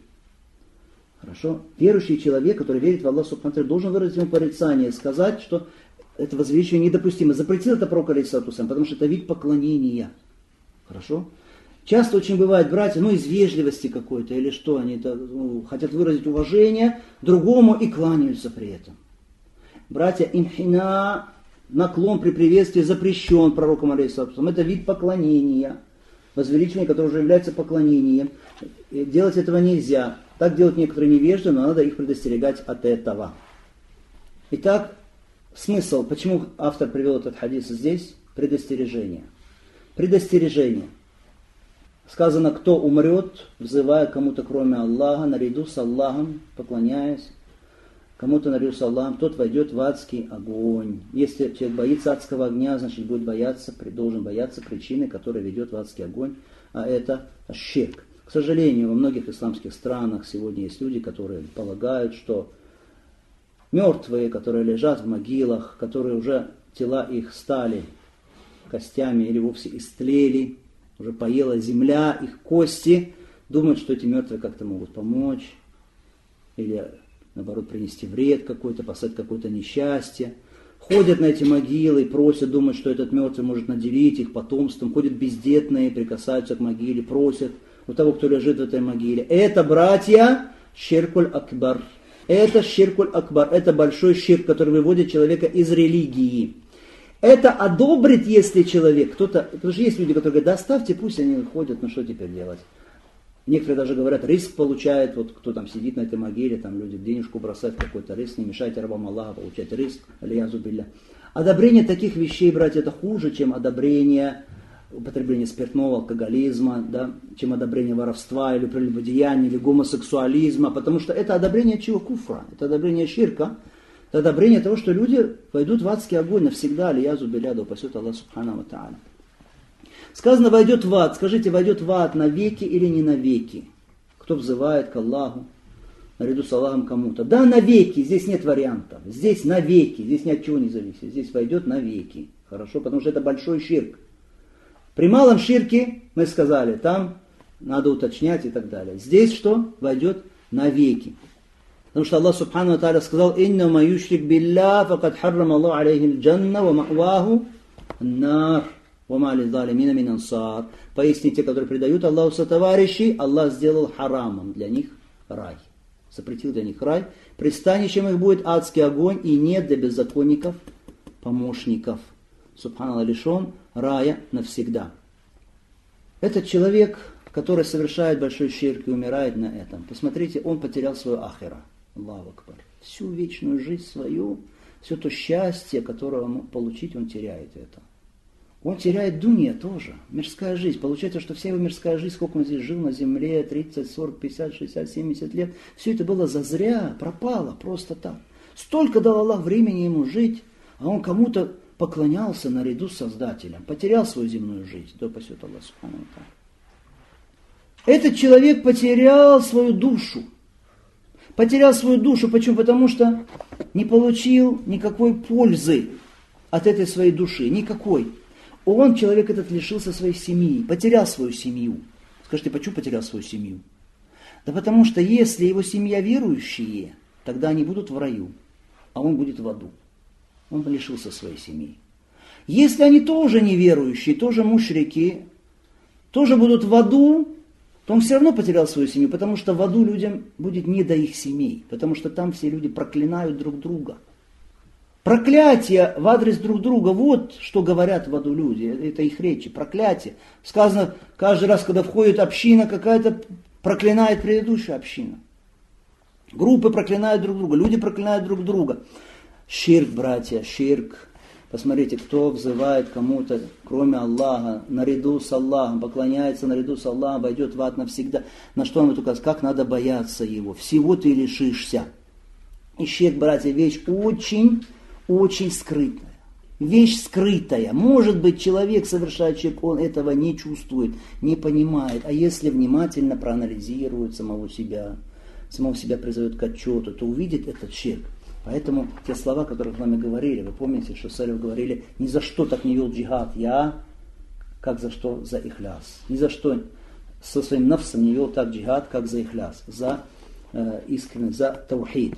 Хорошо? Верующий человек, который верит в Аллаха Субхану ва Тааля, должен выразить ему порицание, сказать, что это возвеличивание недопустимо. Запретил это пророк, алейхиссалату вассалям, потому что это вид поклонения. Хорошо? Часто очень бывает, братья, из вежливости какой-то, или что, они хотят выразить уважение другому и кланяются при этом. Братья, инхина, наклон при приветствии запрещен пророком алейхиссалату. Это вид поклонения, возвеличивание, которое уже является поклонением. Делать этого нельзя. Так делают некоторые невежды, но надо их предостерегать от этого. Итак, смысл, почему автор привел этот хадис здесь? Предостережение. Предостережение. Сказано, кто умрет, взывая кому-то кроме Аллаха, наряду с Аллахом, поклоняясь кому-то наряду с Аллахом, тот войдет в адский огонь. Если человек боится адского огня, значит должен бояться причины, которая ведет в адский огонь, а это ширк. К сожалению, во многих исламских странах сегодня есть люди, которые полагают, что мертвые, которые лежат в могилах, которые уже тела их стали костями или вовсе истлели, уже поела земля, их кости, думают, что эти мертвые как-то могут помочь, или, наоборот, принести вред какой-то, послать какое-то несчастье. Ходят на эти могилы и просят, думают, что этот мертвый может наделить их потомством. Ходят бездетные, прикасаются к могиле, просят у того, кто лежит в этой могиле. Это, братья, ширкуль акбар. Это ширкуль акбар, это большой ширк, который выводит человека из религии. Это одобрит, если человек, потому что есть люди, которые говорят, да оставьте, пусть они ходят, что теперь делать. Некоторые даже говорят, риск получает, кто там сидит на этой могиле, там люди денежку бросают в какой-то риск, не мешайте рабам Аллаха получать риск, алиязу билля. Одобрение таких вещей, братья, это хуже, чем одобрение употребление спиртного, алкоголизма, да, чем одобрение воровства или прелюбодеяния, или гомосексуализма, потому что это одобрение чего? Куфра, это одобрение ширка, это одобрение того, что люди пойдут в адский огонь навсегда, алиязу билля, да упасет Аллах субхану ва тааля. Сказано, войдет в ад. Скажите, войдет в ад навеки или не навеки? Кто взывает к Аллаху, наряду с Аллахом кому-то? Да, навеки, здесь нет вариантов. Здесь навеки, здесь ни от чего не зависит. Здесь войдет навеки. Хорошо, потому что это большой ширк. При малом ширке, мы сказали, там надо уточнять и так далее. Здесь что? Войдет навеки. Потому что Аллах субхану ва тааля сказал: «Иннама юшрик билля, факад харрам Аллаху алейхи джанна, ва ма'ваху нар, ва ма лизалимина мин ансар». Поясни, те, которые предают Аллаху сотоварищей, Аллах сделал харамом для них рай. Запретил для них рай. Пристанищем их будет адский огонь, и нет для беззаконников помощников. Субханаллах, лишен рая навсегда. Этот человек, который совершает большой ширк и умирает на этом, посмотрите, он потерял свою ахира. Аллаху акбар. Всю вечную жизнь свою, все то счастье, которое он мог получить, он теряет это. Он теряет дунья тоже, мирская жизнь. Получается, что вся его мирская жизнь, сколько он здесь жил на земле, 30, 40, 50, 60, 70 лет, все это было зазря, пропало, просто так. Столько дал Аллах времени ему жить, а он кому-то поклонялся наряду с Создателем, потерял свою земную жизнь. Да упасет Аллах субхану ва тааля. Этот человек потерял свою душу. Потерял свою душу. Почему? Потому что не получил никакой пользы от этой своей души. Никакой. Он, человек этот, лишился своей семьи. Потерял свою семью. Скажите, почему потерял свою семью? Да потому что если его семья верующие, тогда они будут в раю, а он будет в аду. Он лишился своей семьи. Если они тоже неверующие, тоже мушрики, тоже будут в аду, то он все равно потерял свою семью, потому что в аду людям будет не до их семей, потому что там все люди проклинают друг друга. Проклятие в адрес друг друга, вот что говорят в аду люди, это их речи, проклятие. Сказано, каждый раз, когда входит община какая-то, проклинает предыдущая община. Группы проклинают друг друга, люди проклинают друг друга. Ширк, братья, ширк. Посмотрите, кто взывает кому-то, кроме Аллаха, наряду с Аллахом, поклоняется наряду с Аллахом, войдет в ад навсегда. На что он указывает? Как надо бояться его. Всего ты лишишься. И ширк, братья, вещь очень, очень скрытная. Вещь скрытая. Может быть, человек совершает ширк, он этого не чувствует, не понимает. А если внимательно проанализирует самого себя призовет к отчету, то увидит этот ширк. Поэтому те слова, которые с вами говорили, вы помните, что салиф говорили, ни за что так не вел джихад я, как за что за ихляс. Ни за что со своим нафсом не вел так джихад, как за ихляс, за искренность, за таухид.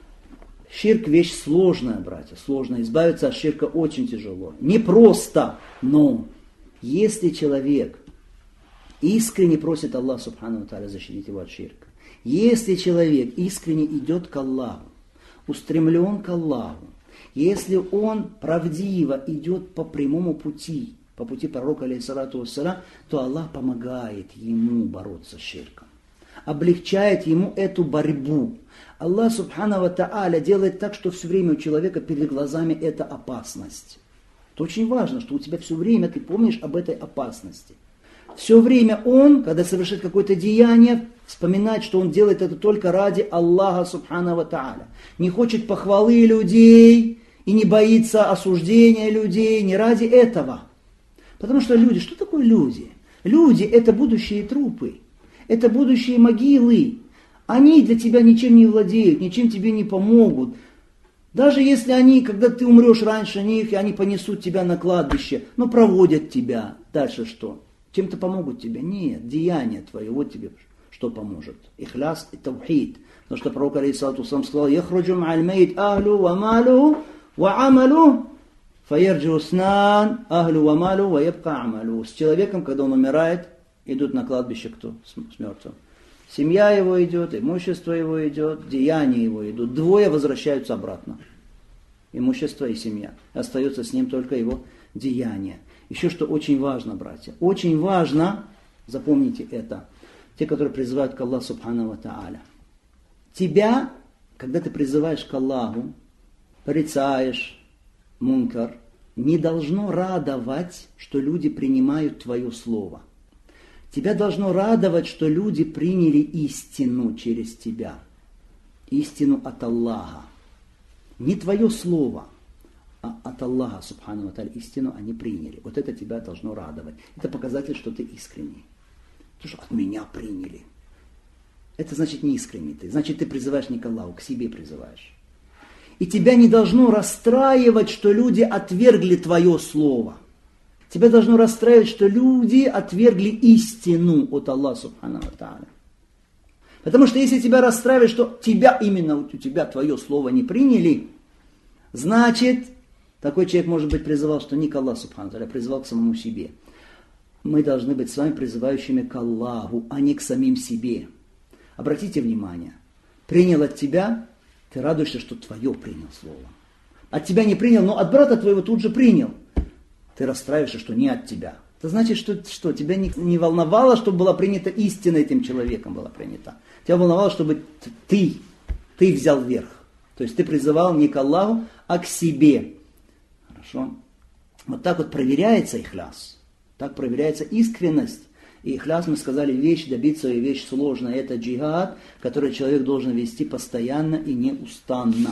Ширк вещь сложная, братья, сложная. Избавиться от ширка очень тяжело. Не просто, но если человек искренне просит Аллаха субхану ва тааля защитить его от ширка, если человек искренне идет к Аллаху, устремлен к Аллаху, если он правдиво идет по прямому пути, по пути пророка, алейхиссалату вассалям, то Аллах помогает ему бороться с ширком, облегчает ему эту борьбу. Аллах субхану ва тааля делает так, что все время у человека перед глазами эта опасность. Это очень важно, что у тебя все время ты помнишь об этой опасности. Все время он, когда совершит какое-то деяние, вспоминает, что он делает это только ради Аллаха субхану ва тааля. Не хочет похвалы людей и не боится осуждения людей, не ради этого. Потому что люди, что такое люди? Люди это будущие трупы, это будущие могилы. Они для тебя ничем не владеют, ничем тебе не помогут. Даже если они, когда ты умрешь раньше них, и они понесут тебя на кладбище, но проводят тебя, дальше что? Чем-то помогут тебе? Нет, деяние твое, вот тебе что поможет. Ихляс и таухид. Потому что пророк алейхиссалату вассалам сказал: «Яхруджу ма'аль мейт ахлу ва малу ва амалу, фаярджу снан ахлу ва малу ва ябка амалу». С человеком, когда он умирает, идут на кладбище кто? С мертвым. Семья его идет, имущество его идет, деяния его идут. Двое возвращаются обратно. Имущество и семья. Остается с ним только его деяние. Еще что очень важно, братья. Очень важно, запомните это, те, которые призывают к Аллаху субхану ва тааля. Тебя, когда ты призываешь к Аллаху, порицаешь мункар, не должно радовать, что люди принимают твое слово. Тебя должно радовать, что люди приняли истину через тебя. Истину от Аллаха. Не твое слово, а от Аллаха, субхану ва тааля, истину они приняли. Вот это тебя должно радовать. Это показатель, что ты искренний. Потому что от меня приняли. Это значит не искренний ты. Значит, ты призываешь не к Аллаху, к себе призываешь. И тебя не должно расстраивать, что люди отвергли твое слово. Тебя должно расстраивать, что люди отвергли истину от Аллаха, субхану ва тааля. Потому что если тебя расстраивает, что именно у тебя твое слово не приняли, значит, такой человек, может быть, призывал, что не к Аллаху, субхану ва тааля, а призывал к самому себе. Мы должны быть с вами призывающими к Аллаху, а не к самим себе. Обратите внимание, принял от тебя, ты радуешься, что твое принял слово. От тебя не принял, но от брата твоего тут же принял. Ты расстраиваешься, что не от тебя. Это значит, что тебя не волновало, чтобы была принята истина этим человеком, была принята. Тебя волновало, чтобы ты взял верх. То есть ты призывал не к Аллаху, а к себе. Хорошо? Вот так вот проверяется ихляс. Так проверяется искренность. И ихляс, мы сказали, добиться ее вещь сложная. Это джихад, который человек должен вести постоянно и неустанно.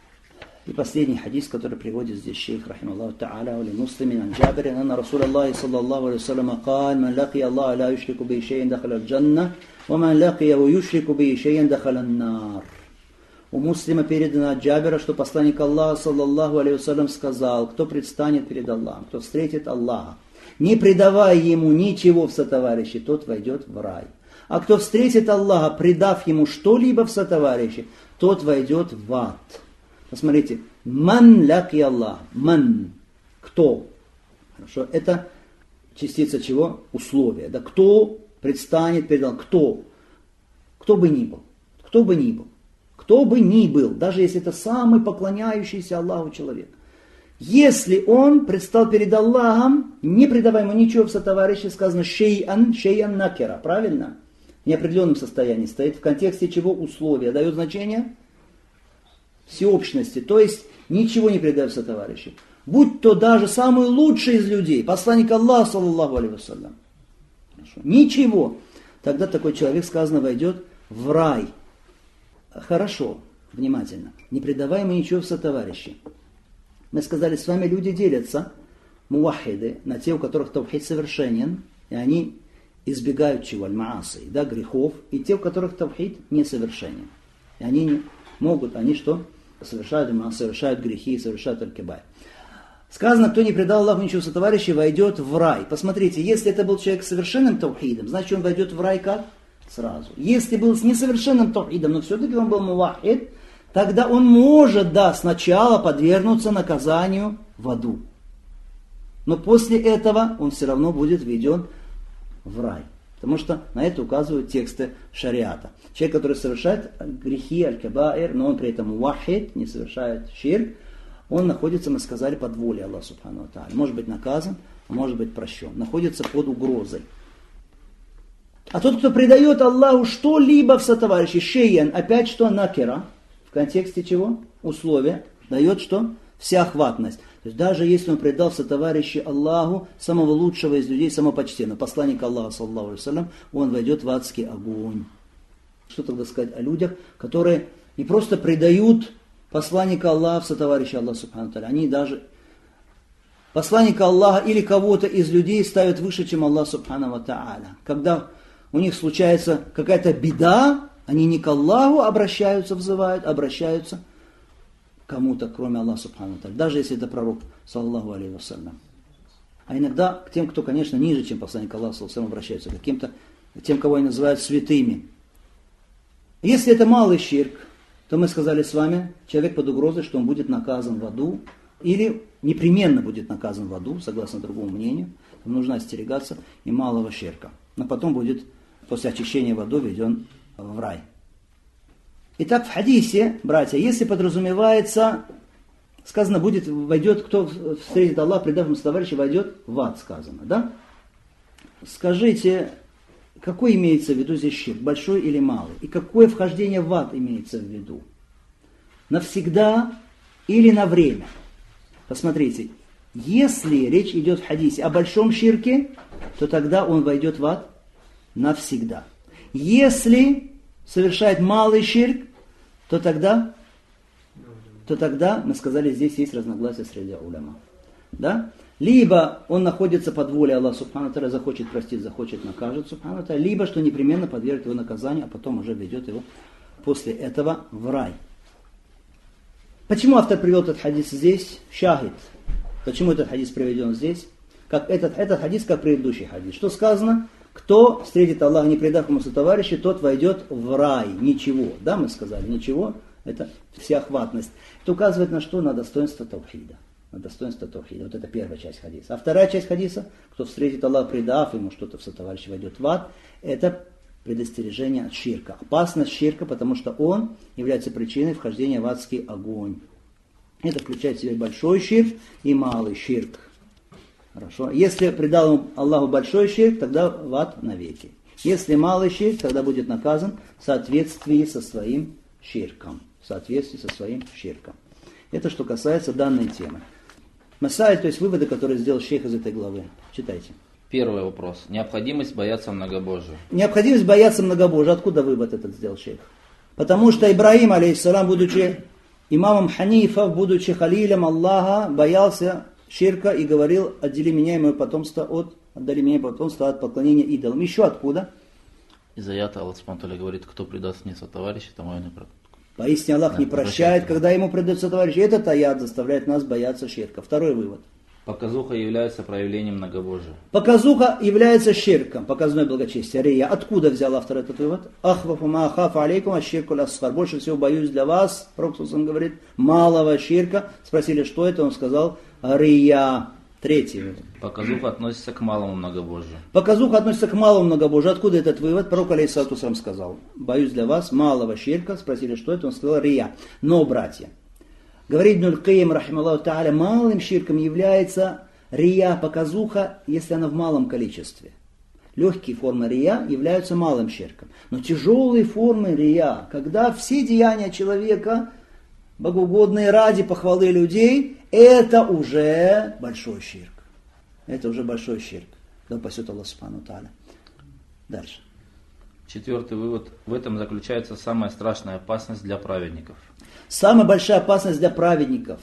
И последний хадис, который приводит здесь шейх, рахималлаху та'аля, ули муслимин, ан Джабирин, анна Расул Аллахи, саллаллаху алейхи вассалям, кал, ман лакия Аллаха, ла юшрику би шейин дахаля джанна, ва ман лакия ва юшрику би шейин дахаля нар. У муслима передано от Джабира, что посланник Аллаха, саллаллаху алейхи вассалям, сказал, кто предстанет перед Аллахом, кто встретит Аллаха, не предавая ему ничего в сотоварищи, тот войдет в рай. А кто встретит Аллаха, предав ему что-либо в сотоварищи, тот войдет в ад. Посмотрите, ман ляки Аллах, ман, кто? Хорошо, это частица чего? Условия. Да? Кто предстанет перед Аллахом? Кто? Кто бы ни был. Кто бы ни был. Кто бы ни был. Даже если это самый поклоняющийся Аллаху человек. Если он предстал перед Аллахом, не предавая ему ничего в сотоварищи, сказано шей'ан накера, правильно? В неопределенном состоянии стоит. В контексте чего условия? Дает значение всеобщности, то есть ничего не предав в сотоварищи. Будь то даже самый лучший из людей, посланник Аллаха, саллаллаху алейхи вассалям. Ничего. Тогда такой человек, сказано, войдет в рай. Хорошо, внимательно. Не предавай ему ничего в сотоварищи. Мы сказали, с вами люди делятся, мувахиды, на те, у которых тавхид совершенен, и они избегают чего? Аль-маасы, да, грехов, и те, у которых тавхид несовершенен. И они не могут, они что? Совершают грехи, совершают аль-кибай. Сказано, кто не предал Аллаху ничего сотоварища, войдет в рай. Посмотрите, если это был человек с совершенным тавхидом, значит он войдет в рай как? Сразу. Если был с несовершенным тавхидом, но все-таки он был мувахид, тогда он может, да, сначала подвергнуться наказанию в аду. Но после этого он все равно будет введен в рай. Потому что на это указывают тексты шариата. Человек, который совершает грехи, аль-кабаир, но он при этом мувахид, не совершает ширк, он находится, мы сказали, под волей Аллаха субхану ва тааля. Может быть наказан, а может быть прощен. Находится под угрозой. А тот, кто предает Аллаху что-либо в сотоварищи, шейян, опять что? Накера. В контексте чего? Условия. Дает что? Всеохватность. То есть даже если он предал в сотоварищи Аллаху, самого лучшего из людей, самого почтенного, посланника Аллаха, саллаллаху алейхи вассалям, он войдет в адский огонь. Что тогда сказать о людях, которые не просто предают посланника Аллаха в сотоварищи Аллаха, субхану ва тааля, они даже посланника Аллаха или кого-то из людей ставят выше, чем Аллах, субхану ва тааля. Когда у них случается какая-то беда, они не к Аллаху обращаются, взывают, обращаются кому-то, кроме Аллаха субхану ва тааля, даже если это пророк, саллаллаху алейхи вассалям. А иногда к тем, кто, конечно, ниже, чем посланник Аллаха, саллаллаху алейхи вассалям, обращаются, к каким-то, тем, кого они называют святыми. Если это малый ширк, то мы сказали с вами, человек под угрозой, что он будет наказан в аду, или непременно будет наказан в аду, согласно другому мнению, нужно остерегаться и малого ширка. Но потом будет, после очищения в аду, введен в рай. Итак, в хадисе, братья, если подразумевается, сказано, войдет, кто встретит Аллаха, предав ему товарища, войдет в ад, сказано, да? Скажите, какой имеется в виду здесь ширк, большой или малый? И какое вхождение в ад имеется в виду? Навсегда или на время? Посмотрите, Если речь идет в хадисе о большом ширке, то тогда он войдет в ад навсегда. Если совершает малый ширк, то тогда мы сказали, здесь есть разногласия среди уляма. Да? Либо он находится под волей Аллаха Субхану ва Тааля, захочет простить, захочет накажет Субхану ва Тааля, либо что непременно подвергнет его наказанию, а потом уже ведет его после этого в рай. Почему автор привел этот хадис здесь? Шахид. Почему этот хадис приведен здесь? Как этот хадис, как предыдущий хадис. Что сказано? Кто встретит Аллаха, не предав ему сотоварища, тот войдет в рай. Ничего. Да, мы сказали, ничего. Это всеохватность. Это указывает на что? На достоинство таухида. На достоинство таухида. Вот это первая часть хадиса. А вторая часть хадиса, кто встретит Аллаха, предав ему что-то в сотоварища, войдет в ад, это предостережение от ширка. Опасность ширка, потому что он является причиной вхождения в адский огонь. Это включает в себя большой ширк и малый ширк. Хорошо. Если предал Аллаху большой ширк, тогда в ад навеки. Если малый ширк, тогда будет наказан в соответствии со своим ширком. В соответствии со своим ширком. Это что касается данной темы. Масаиль, то есть выводы, которые сделал шейх из этой главы. Читайте. Первый вопрос. Необходимость бояться многобожия. Необходимость бояться многобожия. Откуда вывод этот сделал шейх? Потому что Ибрахим, алейхиссалам, будучи имамом Ханифа, будучи халилем Аллаха, боялся ширка и говорил: отдали меня и мое потомство от поклонения идолам. Еще откуда? Из аята Аллах Субхану говорит: кто предаст мне сотоварища, тому я не прощу. Поистине Аллах не прощает, когда ему предается товарищ. Этот аят заставляет нас бояться ширка. Второй вывод. Показуха является проявлением многобожия. Показуха является ширком, показное благочестие. Рия. Откуда взял автор этот вывод? Ахвафу ма ахафу алейкум аширку ласхар. Больше всего боюсь для вас, Пророк говорит, малого ширка. Спросили, что это? Он сказал: рия. Третий вывод. Показуха относится к малому многобожию. Показуха относится к малому многобожию. Откуда этот вывод? Пророк алейхиссалату вассалям сказал: боюсь для вас малого ширка. Спросили, что это? Он сказал: рия. Но, братья, говорит Ибн аль-Кайим, рахималлаху тааля, малым ширком является рия, показуха, если она в малом количестве. Легкие формы рия являются малым ширком. Но тяжелые формы рия, когда все деяния человека, богоугодные ради похвалы людей, это уже большой ширк. Это уже большой ширк. Да упасет Аллах Субхану ва Тааля. Дальше. Четвертый вывод. В этом заключается самая страшная опасность для праведников. Самая большая опасность для праведников,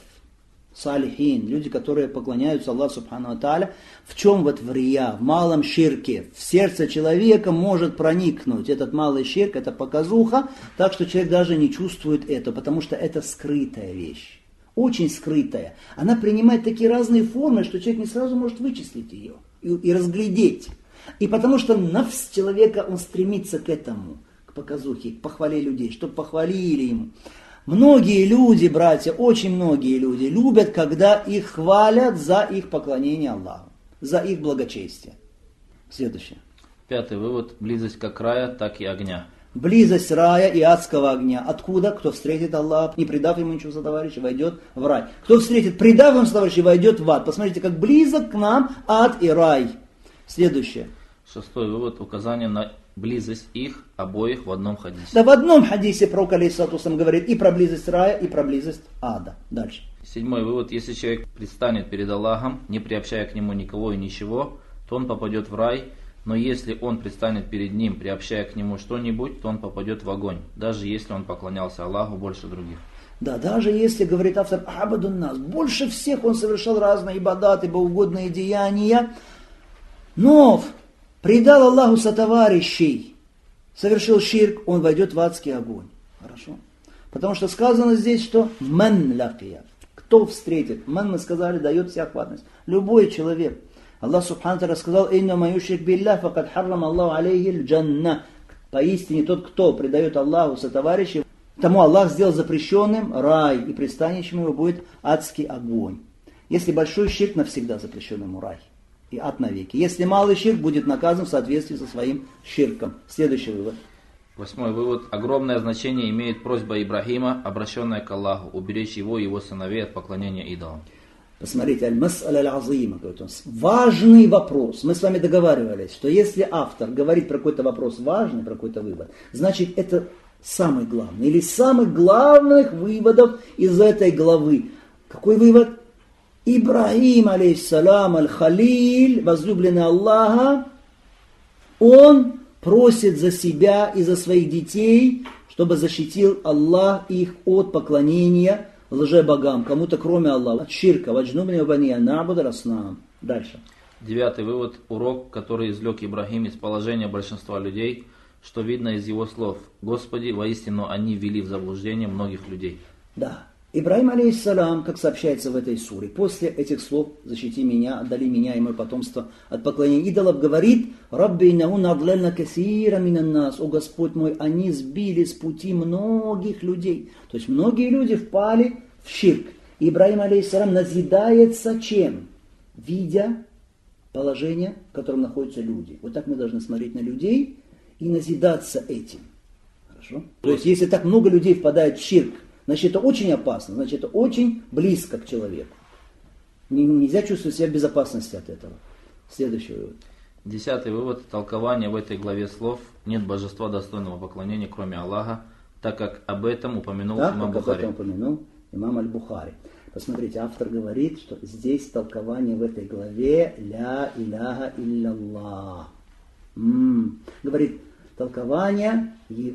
салихин, люди, которые поклоняются Аллаху Субхану ва Тааля, в чем вот в рия, в малом ширке. В сердце человека может проникнуть этот малый ширк, это показуха, так что человек даже не чувствует это, потому что это скрытая вещь. Очень скрытая. Она принимает такие разные формы, что человек не сразу может вычислить ее и разглядеть. И потому что нафс человека, он стремится к этому, к показухе, к похвале людей, чтобы похвалили ему. Многие люди, братья, очень многие люди любят, когда их хвалят за их поклонение Аллаху, за их благочестие. Следующее. Пятый вывод. Близость как рая, так и огня. Близость рая и адского огня. Откуда? Кто встретит Аллаха, не предав ему ничего сотоварища, войдет в рай. Кто встретит, предав ему сотоварища, войдет в ад. Посмотрите, как близок к нам ад и рай. Следующее. Шестой вывод. Указание на близость их обоих в одном хадисе. Да, в одном хадисе пророк алейхиссалату вассалям говорит и про близость рая, и про близость ада. Дальше. Седьмой вывод. Если человек предстанет перед Аллахом, не приобщая к нему никого и ничего, то он попадет в рай. Но если он предстанет перед ним, приобщая к нему что-нибудь, то он попадет в огонь, даже если он поклонялся Аллаху больше других. Да, даже если, говорит автор, абадун нас, больше всех он совершал разные ибадаты, богоугодные деяния, но предал Аллаху сотоварищей, совершил ширк, он войдет в адский огонь. Хорошо? Потому что сказано здесь, что ман лакия, кто встретит, ман, мы сказали, дает всеохватность. Любой человек. Аллах Субхану ва Тааля сказал: «Иннама юшрик биллах, факад харрам Аллаху алейхи джанна». Поистине тот, кто предает Аллаху сотоварищей, тому Аллах сделал запрещенным рай, и пристанищем его будет адский огонь. Если большой ширк, навсегда запрещен ему рай и ад навеки. Если малый ширк, будет наказан в соответствии со своим ширком. Следующий вывод. Восьмой вывод. Огромное значение имеет просьба Ибрахима, обращенная к Аллаху, уберечь его и его сыновей от поклонения идолам. Посмотрите, аль-мас'аля аль-азима, важный вопрос. Мы с вами договаривались, что если автор говорит про какой-то вопрос важный, про какой-то вывод, значит это самый главный, или из самых главных выводов из этой главы. Какой вывод? Ибрахим, алейхиссалам, аль-Халиль, возлюбленный Аллаха, он просит за себя и за своих детей, чтобы защитил Аллах их от поклонения лжебогам, кому-то кроме Аллаха, от ширка, ваджнубни бани набуда раснам. Дальше. 9 вывод, урок, который извлек Ибрахим из положения большинства людей, что видно из его слов. Господи, воистину они ввели в заблуждение многих людей. Да. Ибрахим, алейхиссалам, как сообщается в этой суре, после этих слов «защити меня, отдали меня и мое потомство от поклонения идолов», говорит «Рабби иннаху надлялна касира минан нас». «О Господь мой, они сбили с пути многих людей». То есть многие люди впали в ширк. Ибрахим, алейхиссалам, назидается чем? Видя положение, в котором находятся люди. Вот так мы должны смотреть на людей и назидаться этим. Хорошо? То есть если так много людей впадает в ширк, значит, это очень опасно, значит, это очень близко к человеку. Нельзя чувствовать себя в безопасности от этого. Следующий вывод. 10 вывод. Толкование в этой главе слов «Нет божества достойного поклонения, кроме Аллаха», так как об этом упомянул имам Бухари. Об этом упомянул имам Аль-Бухари. Посмотрите, автор говорит, что здесь толкование в этой главе «Ля иляха илляллах». Говорит, толкование,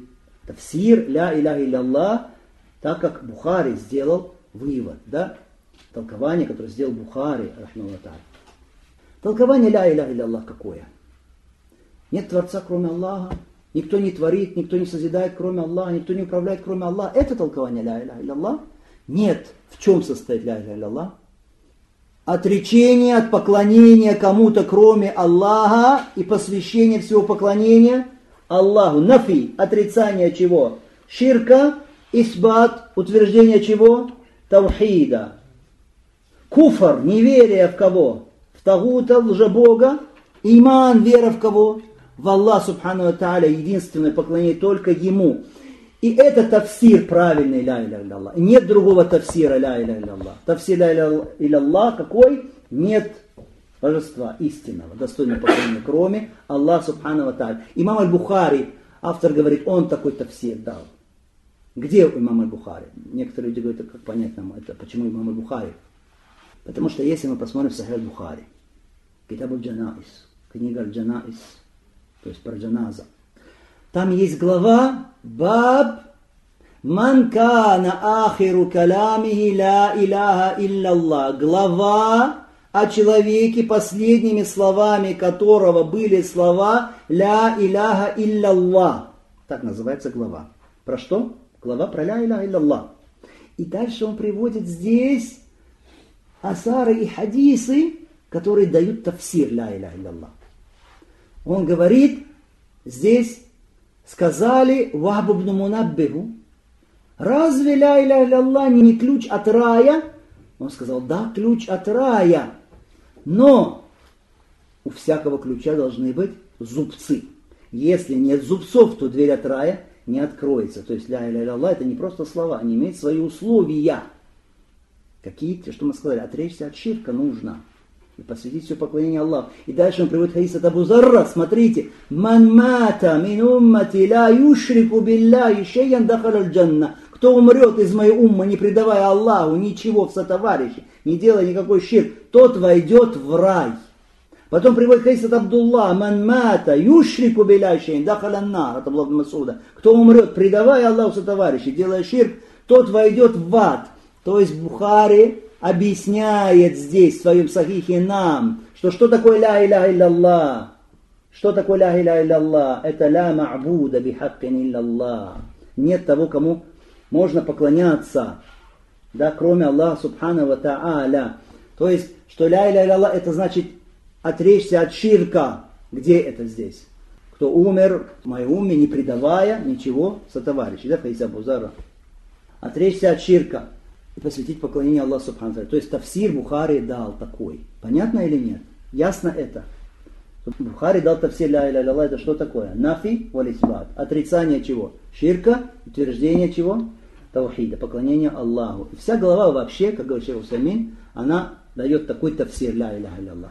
тафсир «Ля иляха илляллах», так как Бухари сделал вывод, да? Толкование, которое сделал Бухари, рахмаллаху та'аля. Толкование «Ля иляха илляллах» какое? Нет Творца, кроме Аллаха, никто не творит, никто не созидает, кроме Аллаха, никто не управляет, кроме Аллаха. Это толкование «Ля иляха илляллах»? Нет. В чем состоит «Ля иляха илляллах»? Отречение от поклонения кому-то, кроме Аллаха, и посвящение всего поклонения Аллаху. Нафи, отрицание чего? Ширка. Исбат, утверждение чего? Таухида. Куфр, неверие в кого? В Тагута, в лжебога. Иман, вера в кого? В Аллах, субхану ва тааля, единственное поклонение только Ему. И это тафсир правильный, ля иляха илляллах. Нет другого тафсира, ля иляха илляллах. Тафсир ля иляха илляллах какой? Нет божества истинного, достойного поклонения, кроме Аллаха, субхану ва тааля. Имам Аль-Бухари, автор говорит, он такой тафсир дал. Где имам Аль-Бухари? Некоторые люди говорят, как понять нам это, почему имам Аль-Бухари? Потому что если мы посмотрим Сахих Аль-Бухари, Китаб аль-Джанаис, книга аль-Джанаис, то есть про джаназа, там есть глава Баб Ман кана ахиру калямихи ля иляха илляллах. Глава о человеке, последними словами которого были слова ля иляха илляллах. Так называется глава. Про что? Глава про ля иляха илляллах. И дальше он приводит здесь асары и хадисы, которые дают тафсир ля иляха илляллах. Он говорит, здесь сказали Вахб ибн Мунаббиху, разве ля иляха илляллах не ключ от рая? Он сказал, да, ключ от рая, но у всякого ключа должны быть зубцы. Если нет зубцов, то дверь от рая не откроется. То есть ля иляха илляллах это не просто слова, они имеют свои условия. Какие-то, что мы сказали, отречься от ширка нужно. И посвятить все поклонение Аллаху. И дальше он приводит хадис от Абу Зарра. Смотрите. «Ман мата мин уммати ла юшрику билляхи шейян дахаля аль-джанна». Кто умрет из моей уммы, не предавая Аллаху ничего в сотоварищи, не делая никакой ширк, тот войдет в рай. Потом приводит хадис от Абдулла. «Ман мата юшрику билляхи шейян дахаля ан-нар». Это Абдулла ибн Мас'уда. Кто умрет, предавая Аллаху сотоварищи, делая ширк, тот войдет в ад. То есть Бухари объясняет здесь в своем сахихе нам, что такое ля иляха илляллах. Что такое ля иляха илляллах? Это ля ма'буда бихаккин илляллах. Нет того, кому можно поклоняться, да, кроме Аллаха субхану ва та'аля. То есть, что ля иляха илляллах, это значит отречься от ширка. Где это здесь? Кто умер в моей умме, не предавая ничего сотоварищей. Да, хадис Абу Зарра. Отречься от ширка и посвятить поклонение Аллаху субхану ва тааля. То есть тафсир Бухари дал такой. Понятно или нет? Ясно это? Бухари дал тафсир ля иляха илляллах. Это что такое? Нафи валь исбат. Отрицание чего? Ширка. Утверждение чего? Таухида. Поклонение Аллаху. И вся глава вообще, как говорит шейх Усаймин, она дает такой тафсир ля иляха илляллах.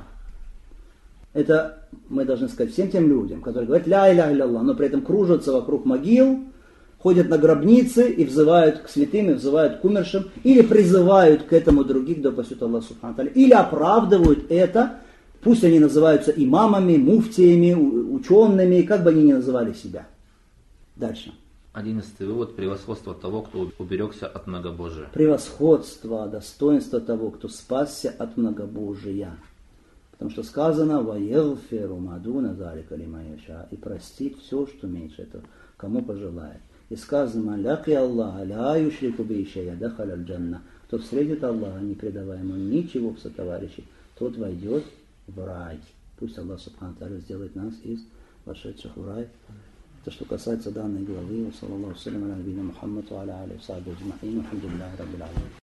Это мы должны сказать всем тем людям, которые говорят ля иляха илляллах, но при этом кружатся вокруг могил, ходят на гробницы и взывают к святым, и взывают к умершим, или призывают к этому других, да упасет Аллах субхану тааля, или оправдывают это, пусть они называются имамами, муфтиями, учеными, как бы они ни называли себя. Дальше. 11 вывод. Превосходство того, кто уберегся от многобожия. Превосходство, достоинство того, кто спасся от многобожия. Потому что сказано «Ваелферу мадуна залика лима яша» и простит все, что меньше этого, кому пожелает. И сказано «Ляки Аллаха ля юшрику би шай'ан дахаля аль-джанна». Кто встретит Аллаха, не предавая ему ничего в сотоварищи, тот войдет в рай. Пусть Аллах субхану тааля сделает нас из вошедших в рай. Это что касается данной главы. Саллаллаху алейхи ва саллям аля набийина Мухаммаду ва аля алихи ва сахбихи аджмаин. Алхамдулиллахи раббил аламин.